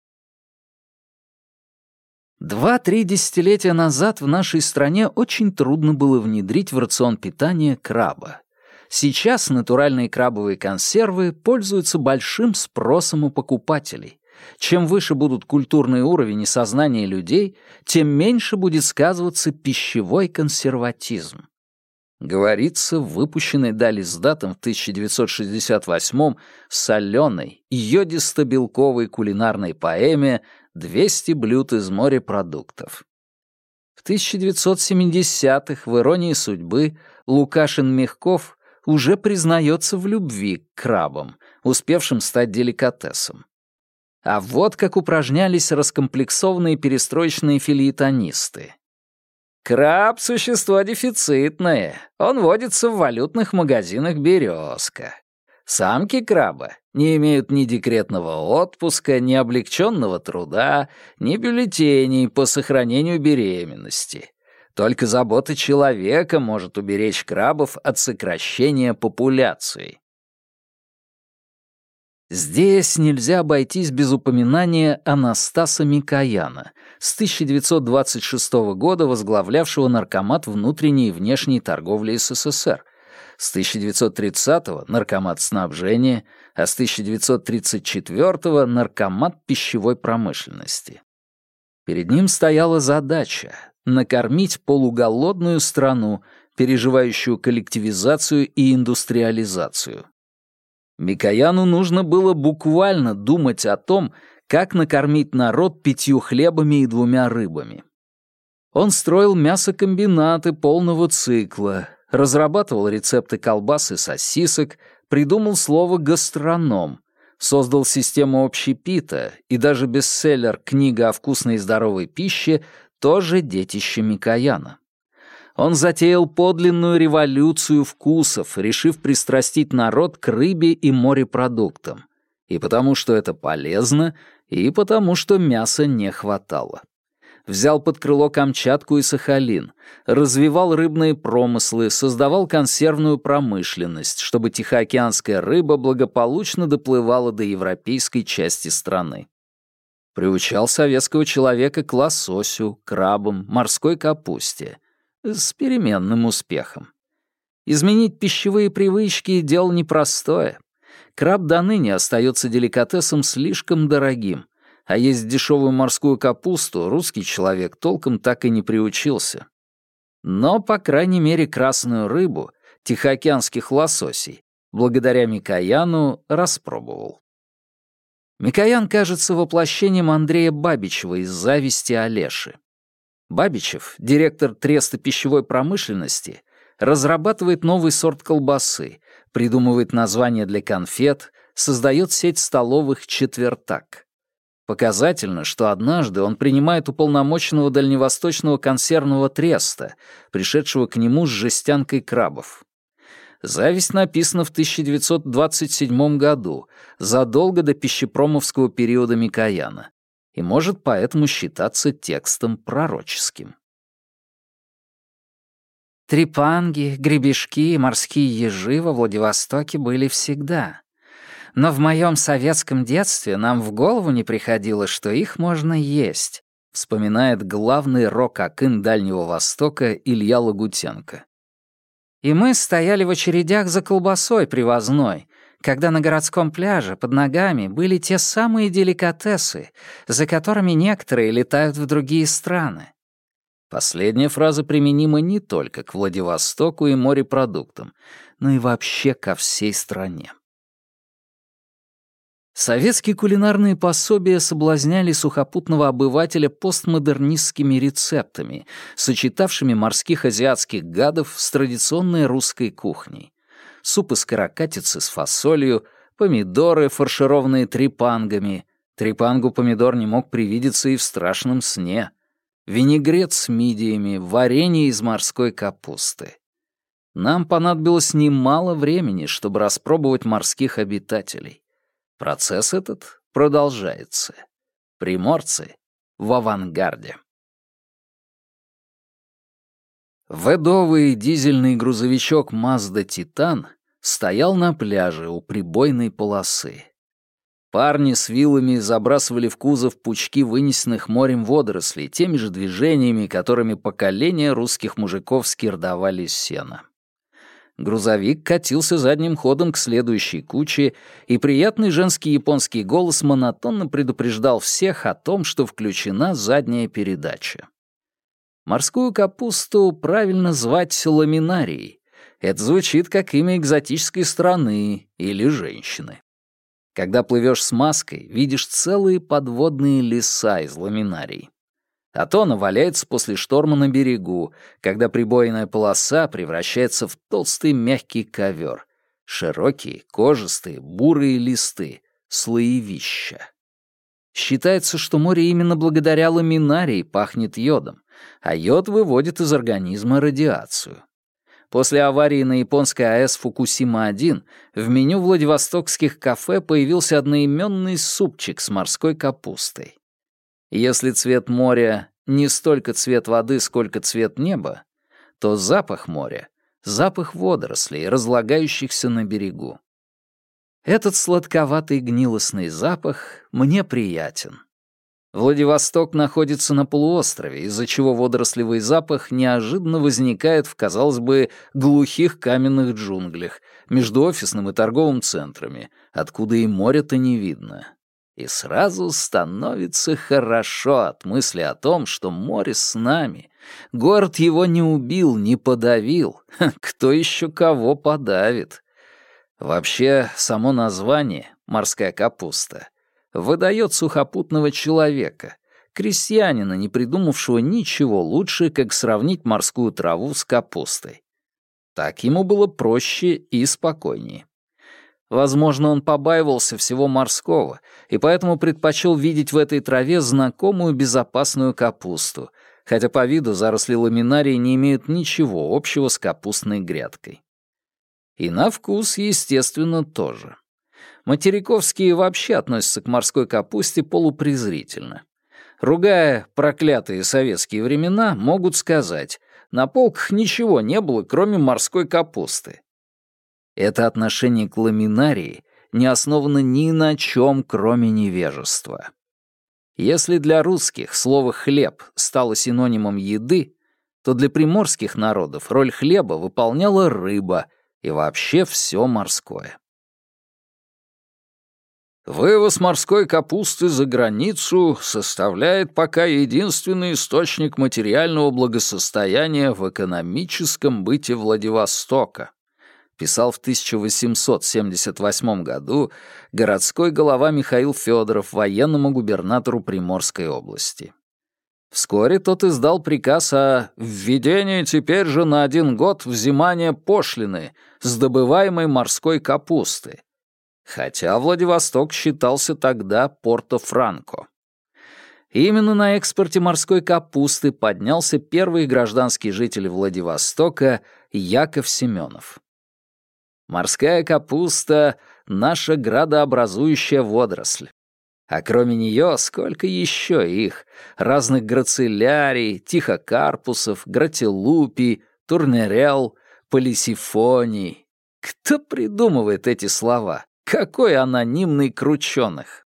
Два-три десятилетия назад в нашей стране очень трудно было внедрить в рацион питания краба. Сейчас натуральные крабовые консервы пользуются большим спросом у покупателей. Чем выше будут культурный уровень и сознание людей, тем меньше будет сказываться пищевой консерватизм. Говорится в выпущенной Дализдатом в тысяча девятьсот шестьдесят восьмом соленой, йодисто-белковой кулинарной поэме «двести блюд из морепродуктов». В тысяча девятьсот семидесятых в «Иронии судьбы» Лукашин-Мягков уже признается в любви к крабам, успевшим стать деликатесом. А вот как упражнялись раскомплексованные перестроечные фельетонисты. Краб — существо дефицитное. Он водится в валютных магазинах «Березка». Самки краба не имеют ни декретного отпуска, ни облегченного труда, ни бюллетеней по сохранению беременности. Только забота человека может уберечь крабов от сокращения популяции. Здесь нельзя обойтись без упоминания Анастаса Микояна, с тысяча девятьсот двадцать шестого года возглавлявшего Наркомат внутренней и внешней торговли СССР, с тысяча девятьсот тридцатого Наркомат снабжения, а с тысяча девятьсот тридцать четвёртого Наркомат пищевой промышленности. Перед ним стояла задача — накормить полуголодную страну, переживающую коллективизацию и индустриализацию. Микояну нужно было буквально думать о том, как накормить народ пятью хлебами и двумя рыбами. Он строил мясокомбинаты полного цикла, разрабатывал рецепты колбас и сосисок, придумал слово «гастроном», создал систему общепита, и даже бестселлер «Книга о вкусной и здоровой пище» тоже детище Микояна. Он затеял подлинную революцию вкусов, решив пристрастить народ к рыбе и морепродуктам. И потому что это полезно, и потому что мяса не хватало. Взял под крыло Камчатку и Сахалин, развивал рыбные промыслы, создавал консервную промышленность, чтобы тихоокеанская рыба благополучно доплывала до европейской части страны. Приучал советского человека к лососю, крабам, морской капусте. С переменным успехом. Изменить пищевые привычки — дело непростое. Краб до ныне остается деликатесом слишком дорогим, а есть дешевую морскую капусту русский человек толком так и не приучился. Но, по крайней мере, красную рыбу, тихоокеанских лососей, благодаря Микояну распробовал. Микоян кажется воплощением Андрея Бабичева из «Зависти Олеши». Бабичев, директор треста пищевой промышленности, разрабатывает новый сорт колбасы, придумывает названия для конфет, создает сеть столовых «Четвертак». Показательно, что однажды он принимает уполномоченного дальневосточного консервного треста, пришедшего к нему с жестянкой крабов. «Зависть» написана в тысяча девятьсот двадцать седьмом году, задолго до пищепромовского периода Микояна, и может поэтому считаться текстом пророческим. Трепанги, гребешки и морские ежи во Владивостоке были всегда. Но в моем советском детстве нам в голову не приходило, что их можно есть, вспоминает главный рок-акын Дальнего Востока Илья Лагутенко. И мы стояли в очередях за колбасой привозной, когда на городском пляже под ногами были те самые деликатесы, за которыми некоторые летают в другие страны. Последняя фраза применима не только к Владивостоку и морепродуктам, но и вообще ко всей стране. Советские кулинарные пособия соблазняли сухопутного обывателя постмодернистскими рецептами, сочетавшими морских азиатских гадов с традиционной русской кухней. Суп из каракатицы с фасолью, помидоры, фаршированные трепангами. Трепангу помидор не мог привидеться и в страшном сне. Винегрет с мидиями, варенье из морской капусты. Нам понадобилось немало времени, чтобы распробовать морских обитателей. Процесс этот продолжается. Приморцы в авангарде. Ведовый дизельный грузовичок Mazda Titan стоял на пляже у прибойной полосы. Парни с вилами забрасывали в кузов пучки вынесенных морем водорослей теми же движениями, которыми поколения русских мужиков скирдовали сено. Грузовик катился задним ходом к следующей куче, и приятный женский японский голос монотонно предупреждал всех о том, что включена задняя передача. Морскую капусту правильно звать ламинарией. Это звучит как имя экзотической страны или женщины. Когда плывешь с маской, видишь целые подводные леса из ламинарий. А то она валяется после шторма на берегу, когда прибойная полоса превращается в толстый мягкий ковер, широкие, кожистые, бурые листы, слоевища. Считается, что море именно благодаря ламинарии пахнет йодом, а йод выводит из организма радиацию. После аварии на японской АЭС Фукусима-один в меню владивостокских кафе появился одноименный супчик с морской капустой. Если цвет моря не столько цвет воды, сколько цвет неба, то запах моря — запах водорослей, разлагающихся на берегу. Этот сладковатый гнилостный запах мне приятен. Владивосток находится на полуострове, из-за чего водорослевый запах неожиданно возникает в, казалось бы, глухих каменных джунглях, между офисным и торговым центрами, откуда и моря-то не видно. И сразу становится хорошо от мысли о том, что море с нами. Город его не убил, не подавил. Кто еще кого подавит? Вообще, само название «морская капуста» выдает сухопутного человека, крестьянина, не придумавшего ничего лучше, как сравнить морскую траву с капустой. Так ему было проще и спокойнее. Возможно, он побаивался всего морского, и поэтому предпочел видеть в этой траве знакомую безопасную капусту, хотя по виду заросли ламинарии не имеют ничего общего с капустной грядкой. И на вкус, естественно, тоже. Материковские вообще относятся к морской капусте полупрезрительно. Ругая проклятые советские времена, могут сказать: на полках ничего не было, кроме морской капусты. Это отношение к ламинарии не основано ни на чем, кроме невежества. Если для русских слово «хлеб» стало синонимом еды, то для приморских народов роль хлеба выполняла рыба и вообще все морское. Вывоз морской капусты за границу составляет пока единственный источник материального благосостояния в экономическом быте Владивостока, писал в тысяча восемьсот семьдесят восьмом году городской голова Михаил Федоров военному губернатору Приморской области. Вскоре тот издал приказ о введении теперь же на один год взимания пошлины с добываемой морской капусты, хотя Владивосток считался тогда Порто-Франко. Именно на экспорте морской капусты поднялся первый гражданский житель Владивостока Яков Семенов. Морская капуста — наша градообразующая водоросль. А кроме нее сколько еще их, разных грацилярий, тихокарпусов, гратилупий, турнерел, полисифоний. Кто придумывает эти слова? Какой анонимный крученых!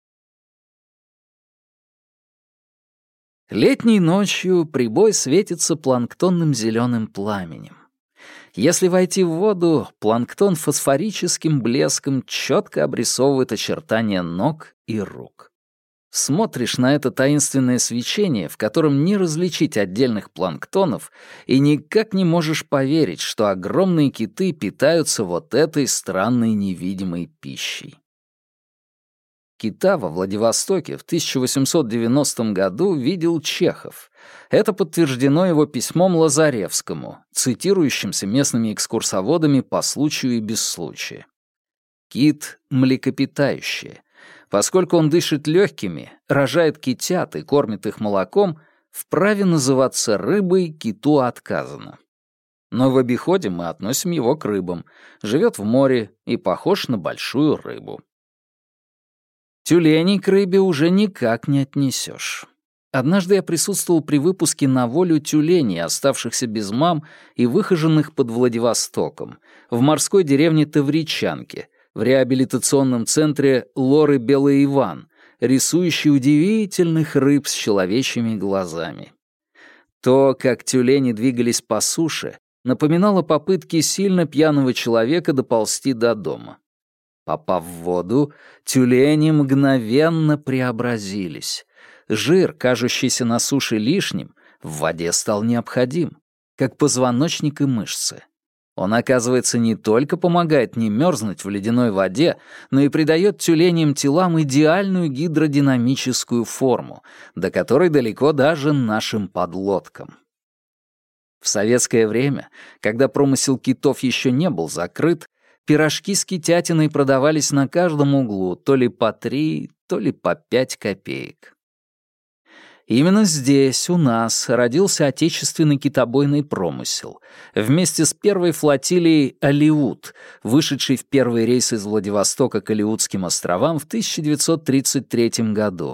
Летней ночью прибой светится планктонным зеленым пламенем. Если войти в воду, планктон фосфорическим блеском четко обрисовывает очертания ног и рук. Смотришь на это таинственное свечение, в котором не различить отдельных планктонов, и никак не можешь поверить, что огромные киты питаются вот этой странной невидимой пищей. Кита во Владивостоке в тысяча восемьсот девяностом году видел Чехов. Это подтверждено его письмом Лазаревскому, цитирующимся местными экскурсоводами по случаю и без случая. Кит — млекопитающее. Поскольку он дышит легкими, рожает китят и кормит их молоком, вправе называться рыбой киту отказано. Но в обиходе мы относим его к рыбам, живет в море и похож на большую рыбу. Тюленей к рыбе уже никак не отнесешь. Однажды я присутствовал при выпуске на волю тюленей, оставшихся без мам и выхоженных под Владивостоком, в морской деревне Тавричанке, в реабилитационном центре Лоры Белый Иван, рисующий удивительных рыб с человечьими глазами. То, как тюлени двигались по суше, напоминало попытки сильно пьяного человека доползти до дома. Попав в воду, тюлени мгновенно преобразились. Жир, кажущийся на суше лишним, в воде стал необходим, как позвоночник и мышцы. Он, оказывается, не только помогает не мерзнуть в ледяной воде, но и придает тюленям телам идеальную гидродинамическую форму, до которой далеко даже нашим подлодкам. В советское время, когда промысел китов еще не был закрыт, пирожки с китятиной продавались на каждом углу то ли по три, то ли по пять копеек. Именно здесь, у нас, родился отечественный китобойный промысел, вместе с первой флотилией «Алиут», вышедшей в первый рейс из Владивостока к Алиутским островам в тысяча девятьсот тридцать третьем году,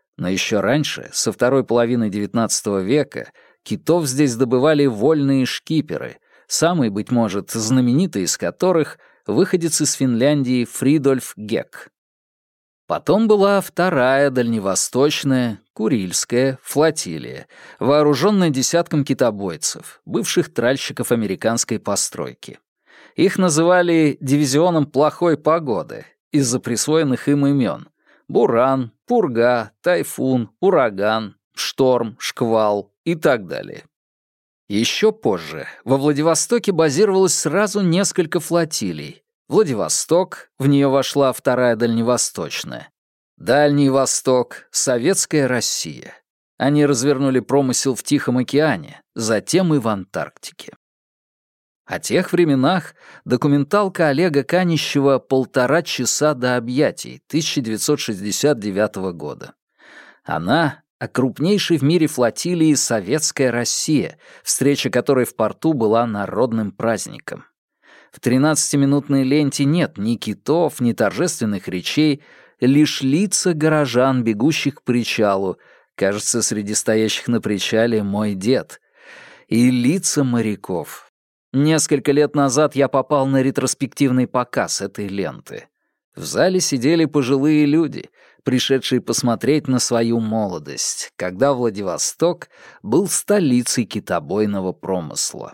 Но еще раньше, со второй половины девятнадцатого века, китов здесь добывали вольные шкиперы, самый, быть может, знаменитый из которых — выходец из Финляндии Фридольф Гек. Потом была вторая дальневосточная, Курильская, флотилия, вооруженная десятком китобойцев, бывших тральщиков американской постройки. Их называли «дивизионом плохой погоды» из-за присвоенных им имен: Буран, Пурга, Тайфун, Ураган, Шторм, Шквал и так далее. Еще позже во Владивостоке базировалось сразу несколько флотилий. Владивосток, в нее вошла вторая дальневосточная. Дальний Восток, Советская Россия. Они развернули промысел в Тихом океане, затем и в Антарктике. О тех временах документалка Олега Канищева «Полтора часа до объятий» тысяча девятьсот шестьдесят девятого года. Она о крупнейшей в мире флотилии «Советская Россия», встреча которой в порту была народным праздником. В тринадцатиминутной ленте нет ни китов, ни торжественных речей, лишь лица горожан, бегущих к причалу, кажется, среди стоящих на причале мой дед, и лица моряков. Несколько лет назад я попал на ретроспективный показ этой ленты. В зале сидели пожилые люди, пришедшие посмотреть на свою молодость, когда Владивосток был столицей китобойного промысла.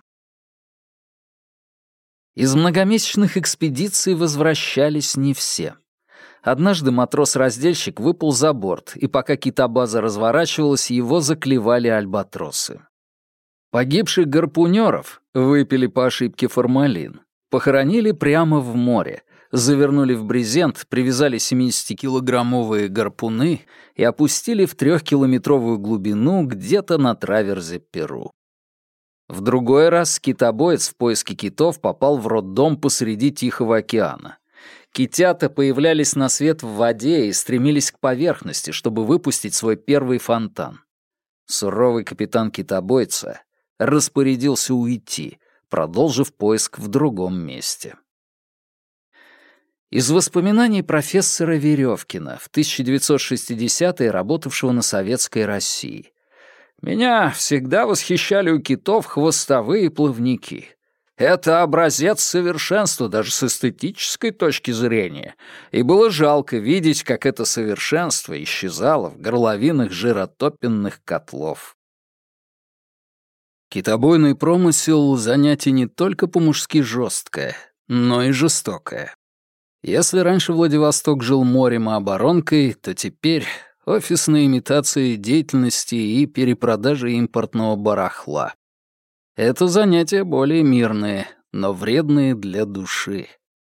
Из многомесячных экспедиций возвращались не все. Однажды матрос-раздельщик выпал за борт, и пока китобаза разворачивалась, его заклевали альбатросы. Погибших гарпунеров выпили по ошибке формалин, похоронили прямо в море, завернули в брезент, привязали семидесятикилограммовые гарпуны и опустили в трехкилометровую глубину где-то на траверзе Перу. В другой раз китобоец в поиске китов попал в роддом посреди Тихого океана. Китята появлялись на свет в воде и стремились к поверхности, чтобы выпустить свой первый фонтан. Суровый капитан китобойца распорядился уйти, продолжив поиск в другом месте. Из воспоминаний профессора Веревкина, в тысяча девятьсот шестидесятые работавшего на Советской России. «Меня всегда восхищали у китов хвостовые плавники. Это образец совершенства даже с эстетической точки зрения, и было жалко видеть, как это совершенство исчезало в горловинах жиротопенных котлов». Китобойный промысел — занятие не только по-мужски жесткое, но и жестокое. Если раньше Владивосток жил морем и оборонкой, то теперь офисной имитацией деятельности и перепродажей импортного барахла. Это занятия более мирные, но вредные для души.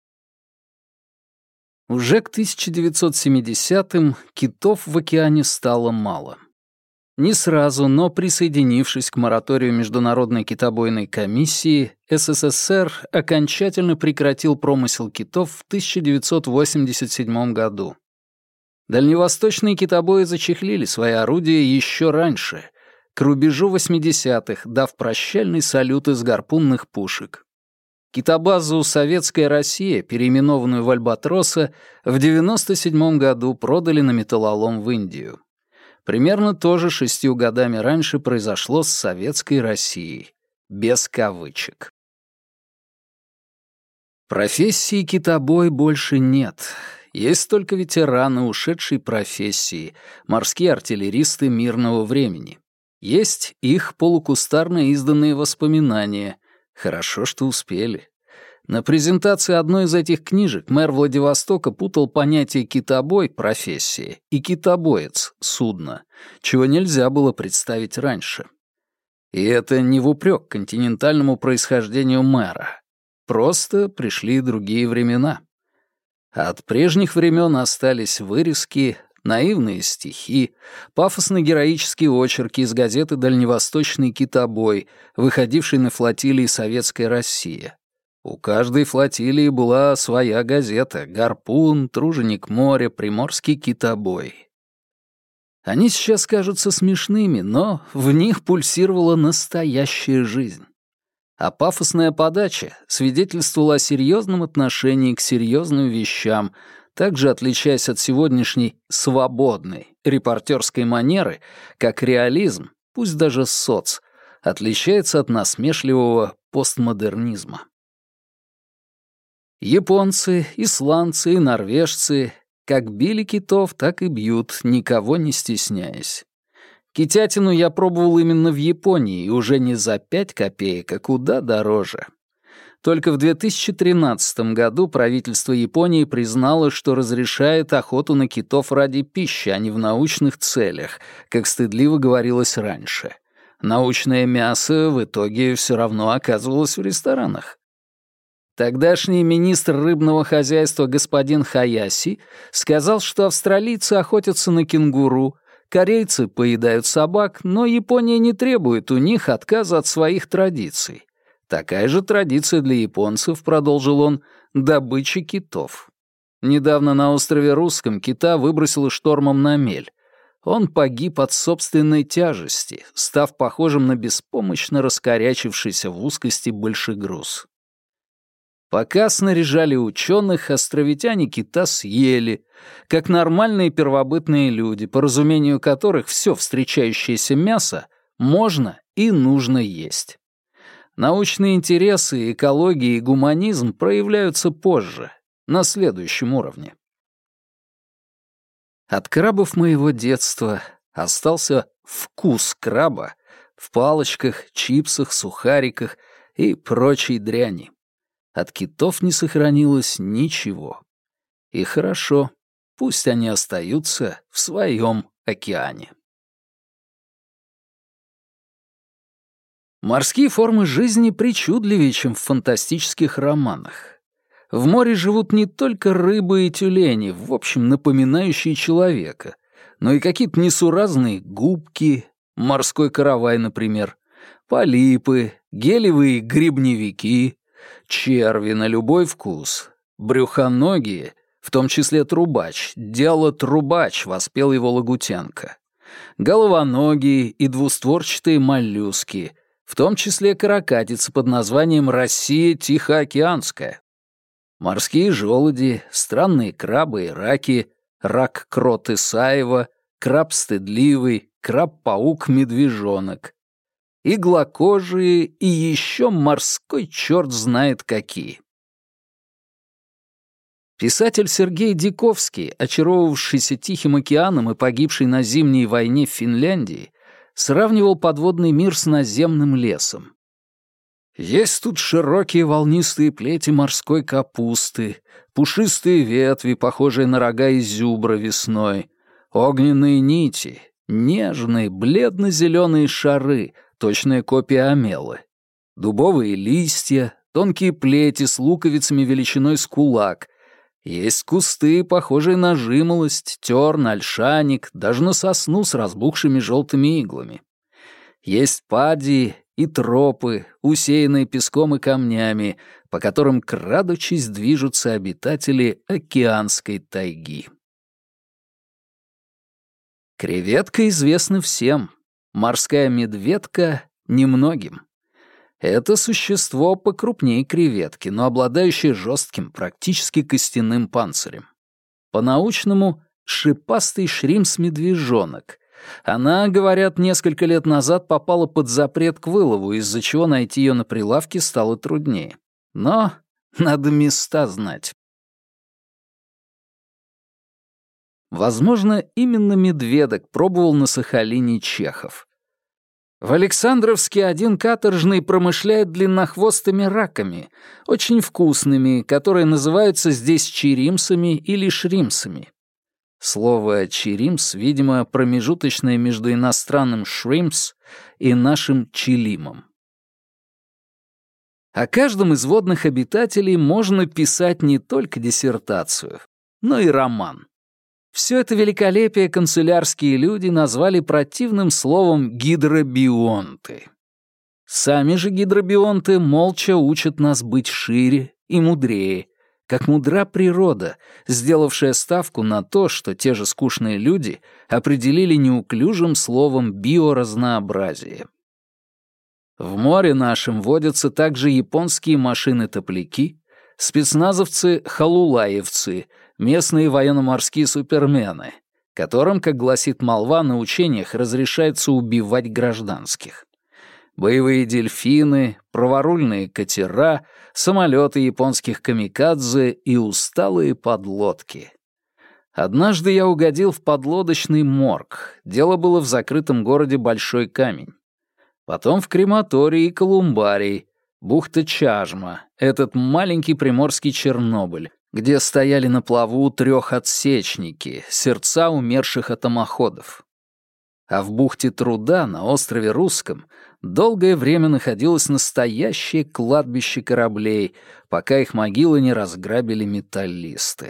Уже к тысяча девятьсот семидесятым китов в океане стало мало. Не сразу, но присоединившись к мораторию Международной китобойной комиссии, СССР окончательно прекратил промысел китов в тысяча девятьсот восемьдесят седьмом году. Дальневосточные китобои зачехлили свои орудия еще раньше, к рубежу восьмидесятых, дав прощальный салют из гарпунных пушек. Китобазу «Советская Россия», переименованную в «Альбатроса», в девяносто седьмом году продали на металлолом в Индию. Примерно то же шестью годами раньше произошло с «Советской Россией», без кавычек. Профессии китобой больше нет. Есть только ветераны ушедшей профессии, морские артиллеристы мирного времени. Есть их полукустарно изданные воспоминания. Хорошо, что успели. На презентации одной из этих книжек мэр Владивостока путал понятие «китобой» — профессии и «китобоец» — судно, чего нельзя было представить раньше. И это не в упрек континентальному происхождению мэра. Просто пришли другие времена. От прежних времен остались вырезки, наивные стихи, пафосно-героические очерки из газеты «Дальневосточный китобой», выходившей на флотилии «Советская Россия». У каждой флотилии была своя газета «Гарпун», «Труженик моря», «Приморский китобой». Они сейчас кажутся смешными, но в них пульсировала настоящая жизнь. А пафосная подача свидетельствовала о серьезном отношении к серьезным вещам, также отличаясь от сегодняшней свободной репортерской манеры, как реализм, пусть даже соц, отличается от насмешливого постмодернизма. Японцы, исландцы и норвежцы как били китов, так и бьют, никого не стесняясь. Китятину я пробовал именно в Японии, и уже не за пять копеек, а куда дороже. Только в две тысячи тринадцатом году правительство Японии признало, что разрешает охоту на китов ради пищи, а не в научных целях, как стыдливо говорилось раньше. Научное мясо в итоге все равно оказывалось в ресторанах. Тогдашний министр рыбного хозяйства господин Хаяси сказал, что австралийцы охотятся на кенгуру, корейцы поедают собак, но Япония не требует у них отказа от своих традиций. Такая же традиция для японцев, продолжил он, добыча китов. Недавно на острове Русском кита выбросило штормом на мель. Он погиб от собственной тяжести, став похожим на беспомощно раскорячившийся в узкости большегруз. Пока снаряжали ученых, островитяне кита съели, как нормальные первобытные люди, по разумению которых все встречающееся мясо можно и нужно есть. Научные интересы, экология и гуманизм проявляются позже, на следующем уровне. От крабов моего детства остался вкус краба в палочках, чипсах, сухариках и прочей дряни. От китов не сохранилось ничего. И хорошо, пусть они остаются в своем океане. Морские формы жизни причудливее, чем в фантастических романах. В море живут не только рыбы и тюлени, в общем, напоминающие человека, но и какие-то несуразные губки, морской каравай, например, полипы, гелевые грибневики, черви на любой вкус, брюхоногие, в том числе трубач, дело трубач, воспел его Лагутенко, головоногие и двустворчатые моллюски, в том числе каракатицы под названием «Россия Тихоокеанская», морские желуди, странные крабы и раки, рак-крот Исаева, краб стыдливый, краб-паук-медвежонок, иглокожие и еще морской черт знает какие. Писатель Сергей Диковский, очаровавшийся Тихим океаном и погибший на зимней войне в Финляндии, сравнивал подводный мир с наземным лесом. Есть тут широкие волнистые плети морской капусты, пушистые ветви, похожие на рога изюбра весной, огненные нити, нежные бледно-зеленые шары, точная копия омелы, дубовые листья, тонкие плети с луковицами величиной с кулак, есть кусты, похожие на жимолость, терн, ольшаник, даже на сосну с разбухшими желтыми иглами. Есть пади и тропы, усеянные песком и камнями, по которым, крадучись, движутся обитатели океанской тайги. Креветка известна всем, морская медведка — немногим. Это существо покрупнее креветки, но обладающее жестким, практически костяным панцирем. По-научному — шипастый шримс-медвежонок. Она, говорят, несколько лет назад попала под запрет к вылову, из-за чего найти ее на прилавке стало труднее. Но надо места знать. Возможно, именно медведок пробовал на Сахалине Чехов. В Александровске один каторжный промышляет длиннохвостыми раками, очень вкусными, которые называются здесь чиримсами или шримсами. Слово «чиримс», видимо, промежуточное между иностранным «шримс» и нашим «чилимом». О каждом из водных обитателей можно писать не только диссертацию, но и роман. Все это великолепие канцелярские люди назвали противным словом «гидробионты». Сами же гидробионты молча учат нас быть шире и мудрее, как мудра природа, сделавшая ставку на то, что те же скучные люди определили неуклюжим словом «биоразнообразие». В море нашем водятся также японские машины-топляки, спецназовцы-халулаевцы, местные военно-морские супермены, которым, как гласит молва, на учениях разрешается убивать гражданских. Боевые дельфины, праворульные катера, самолеты японских камикадзе и усталые подлодки. Однажды я угодил в подлодочный морг. Дело было в закрытом городе Большой Камень. Потом в крематории и колумбарий, бухта Чажма, этот маленький приморский Чернобыль, где стояли на плаву трехотсечники, сердца умерших атомоходов. А в бухте Труда на острове Русском долгое время находилось настоящее кладбище кораблей, пока их могилы не разграбили металлисты.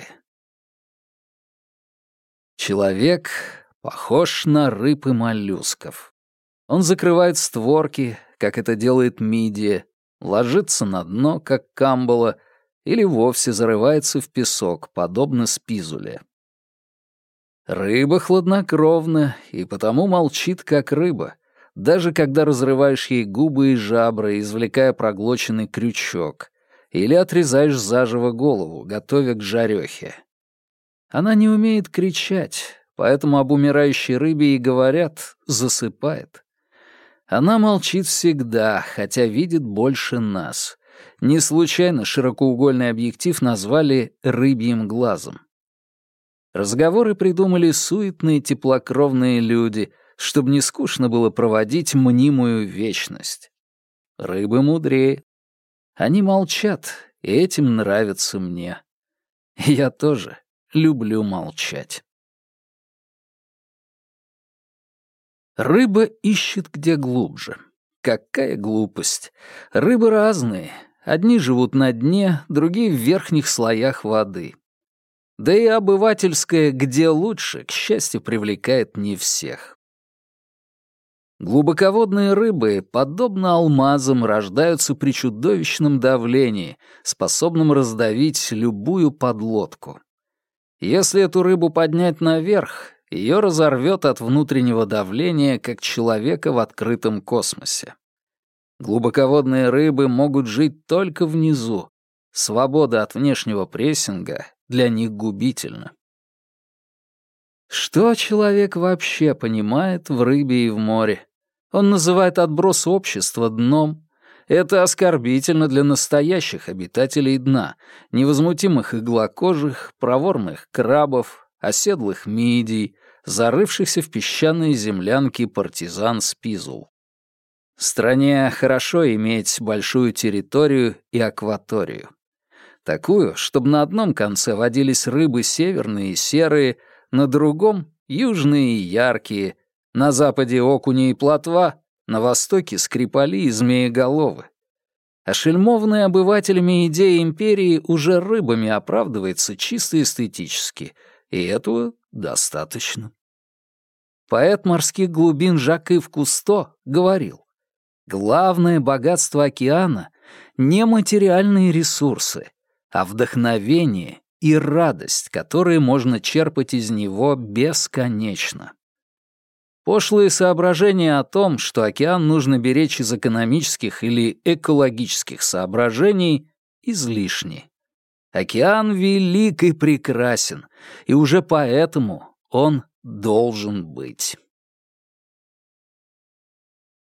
Человек похож на рыб и моллюсков. Он закрывает створки, как это делает мидия, ложится на дно, как камбала, или вовсе зарывается в песок, подобно спизуле. Рыба хладнокровна и потому молчит, как рыба, даже когда разрываешь ей губы и жабры, извлекая проглоченный крючок, или отрезаешь заживо голову, готовя к жарёхе. Она не умеет кричать, поэтому об умирающей рыбе и говорят «засыпает». Она молчит всегда, хотя видит больше нас. Не случайно широкоугольный объектив назвали «рыбьим глазом». Разговоры придумали суетные теплокровные люди, чтобы не скучно было проводить мнимую вечность. Рыбы мудрее. Они молчат, и этим нравится мне. Я тоже люблю молчать. Рыба ищет где глубже. Какая глупость. Рыбы разные. Одни живут на дне, другие в верхних слоях воды. Да и обывательское «где лучше», к счастью, привлекает не всех. Глубоководные рыбы, подобно алмазам, рождаются при чудовищном давлении, способном раздавить любую подлодку. Если эту рыбу поднять наверх, ее разорвет от внутреннего давления, как человека в открытом космосе. Глубоководные рыбы могут жить только внизу. Свобода от внешнего прессинга для них губительна. Что человек вообще понимает в рыбе и в море? Он называет отброс общества дном. Это оскорбительно для настоящих обитателей дна, невозмутимых иглокожих, проворных крабов, оседлых мидий, зарывшихся в песчаные землянки партизан Спизул. Стране хорошо иметь большую территорию и акваторию. Такую, чтобы на одном конце водились рыбы северные и серые, на другом — южные и яркие, на западе — окуни и плотва, на востоке — скрипали и змееголовы. Ошельмованная обывателями идея империи уже рыбами оправдывается чисто эстетически, и этого достаточно. Поэт морских глубин Жак-Ив Кусто говорил: «Главное богатство океана — не материальные ресурсы, а вдохновение и радость, которые можно черпать из него бесконечно». Пошлые соображения о том, что океан нужно беречь из экономических или экологических соображений, излишни. Океан велик и прекрасен, и уже поэтому он должен быть.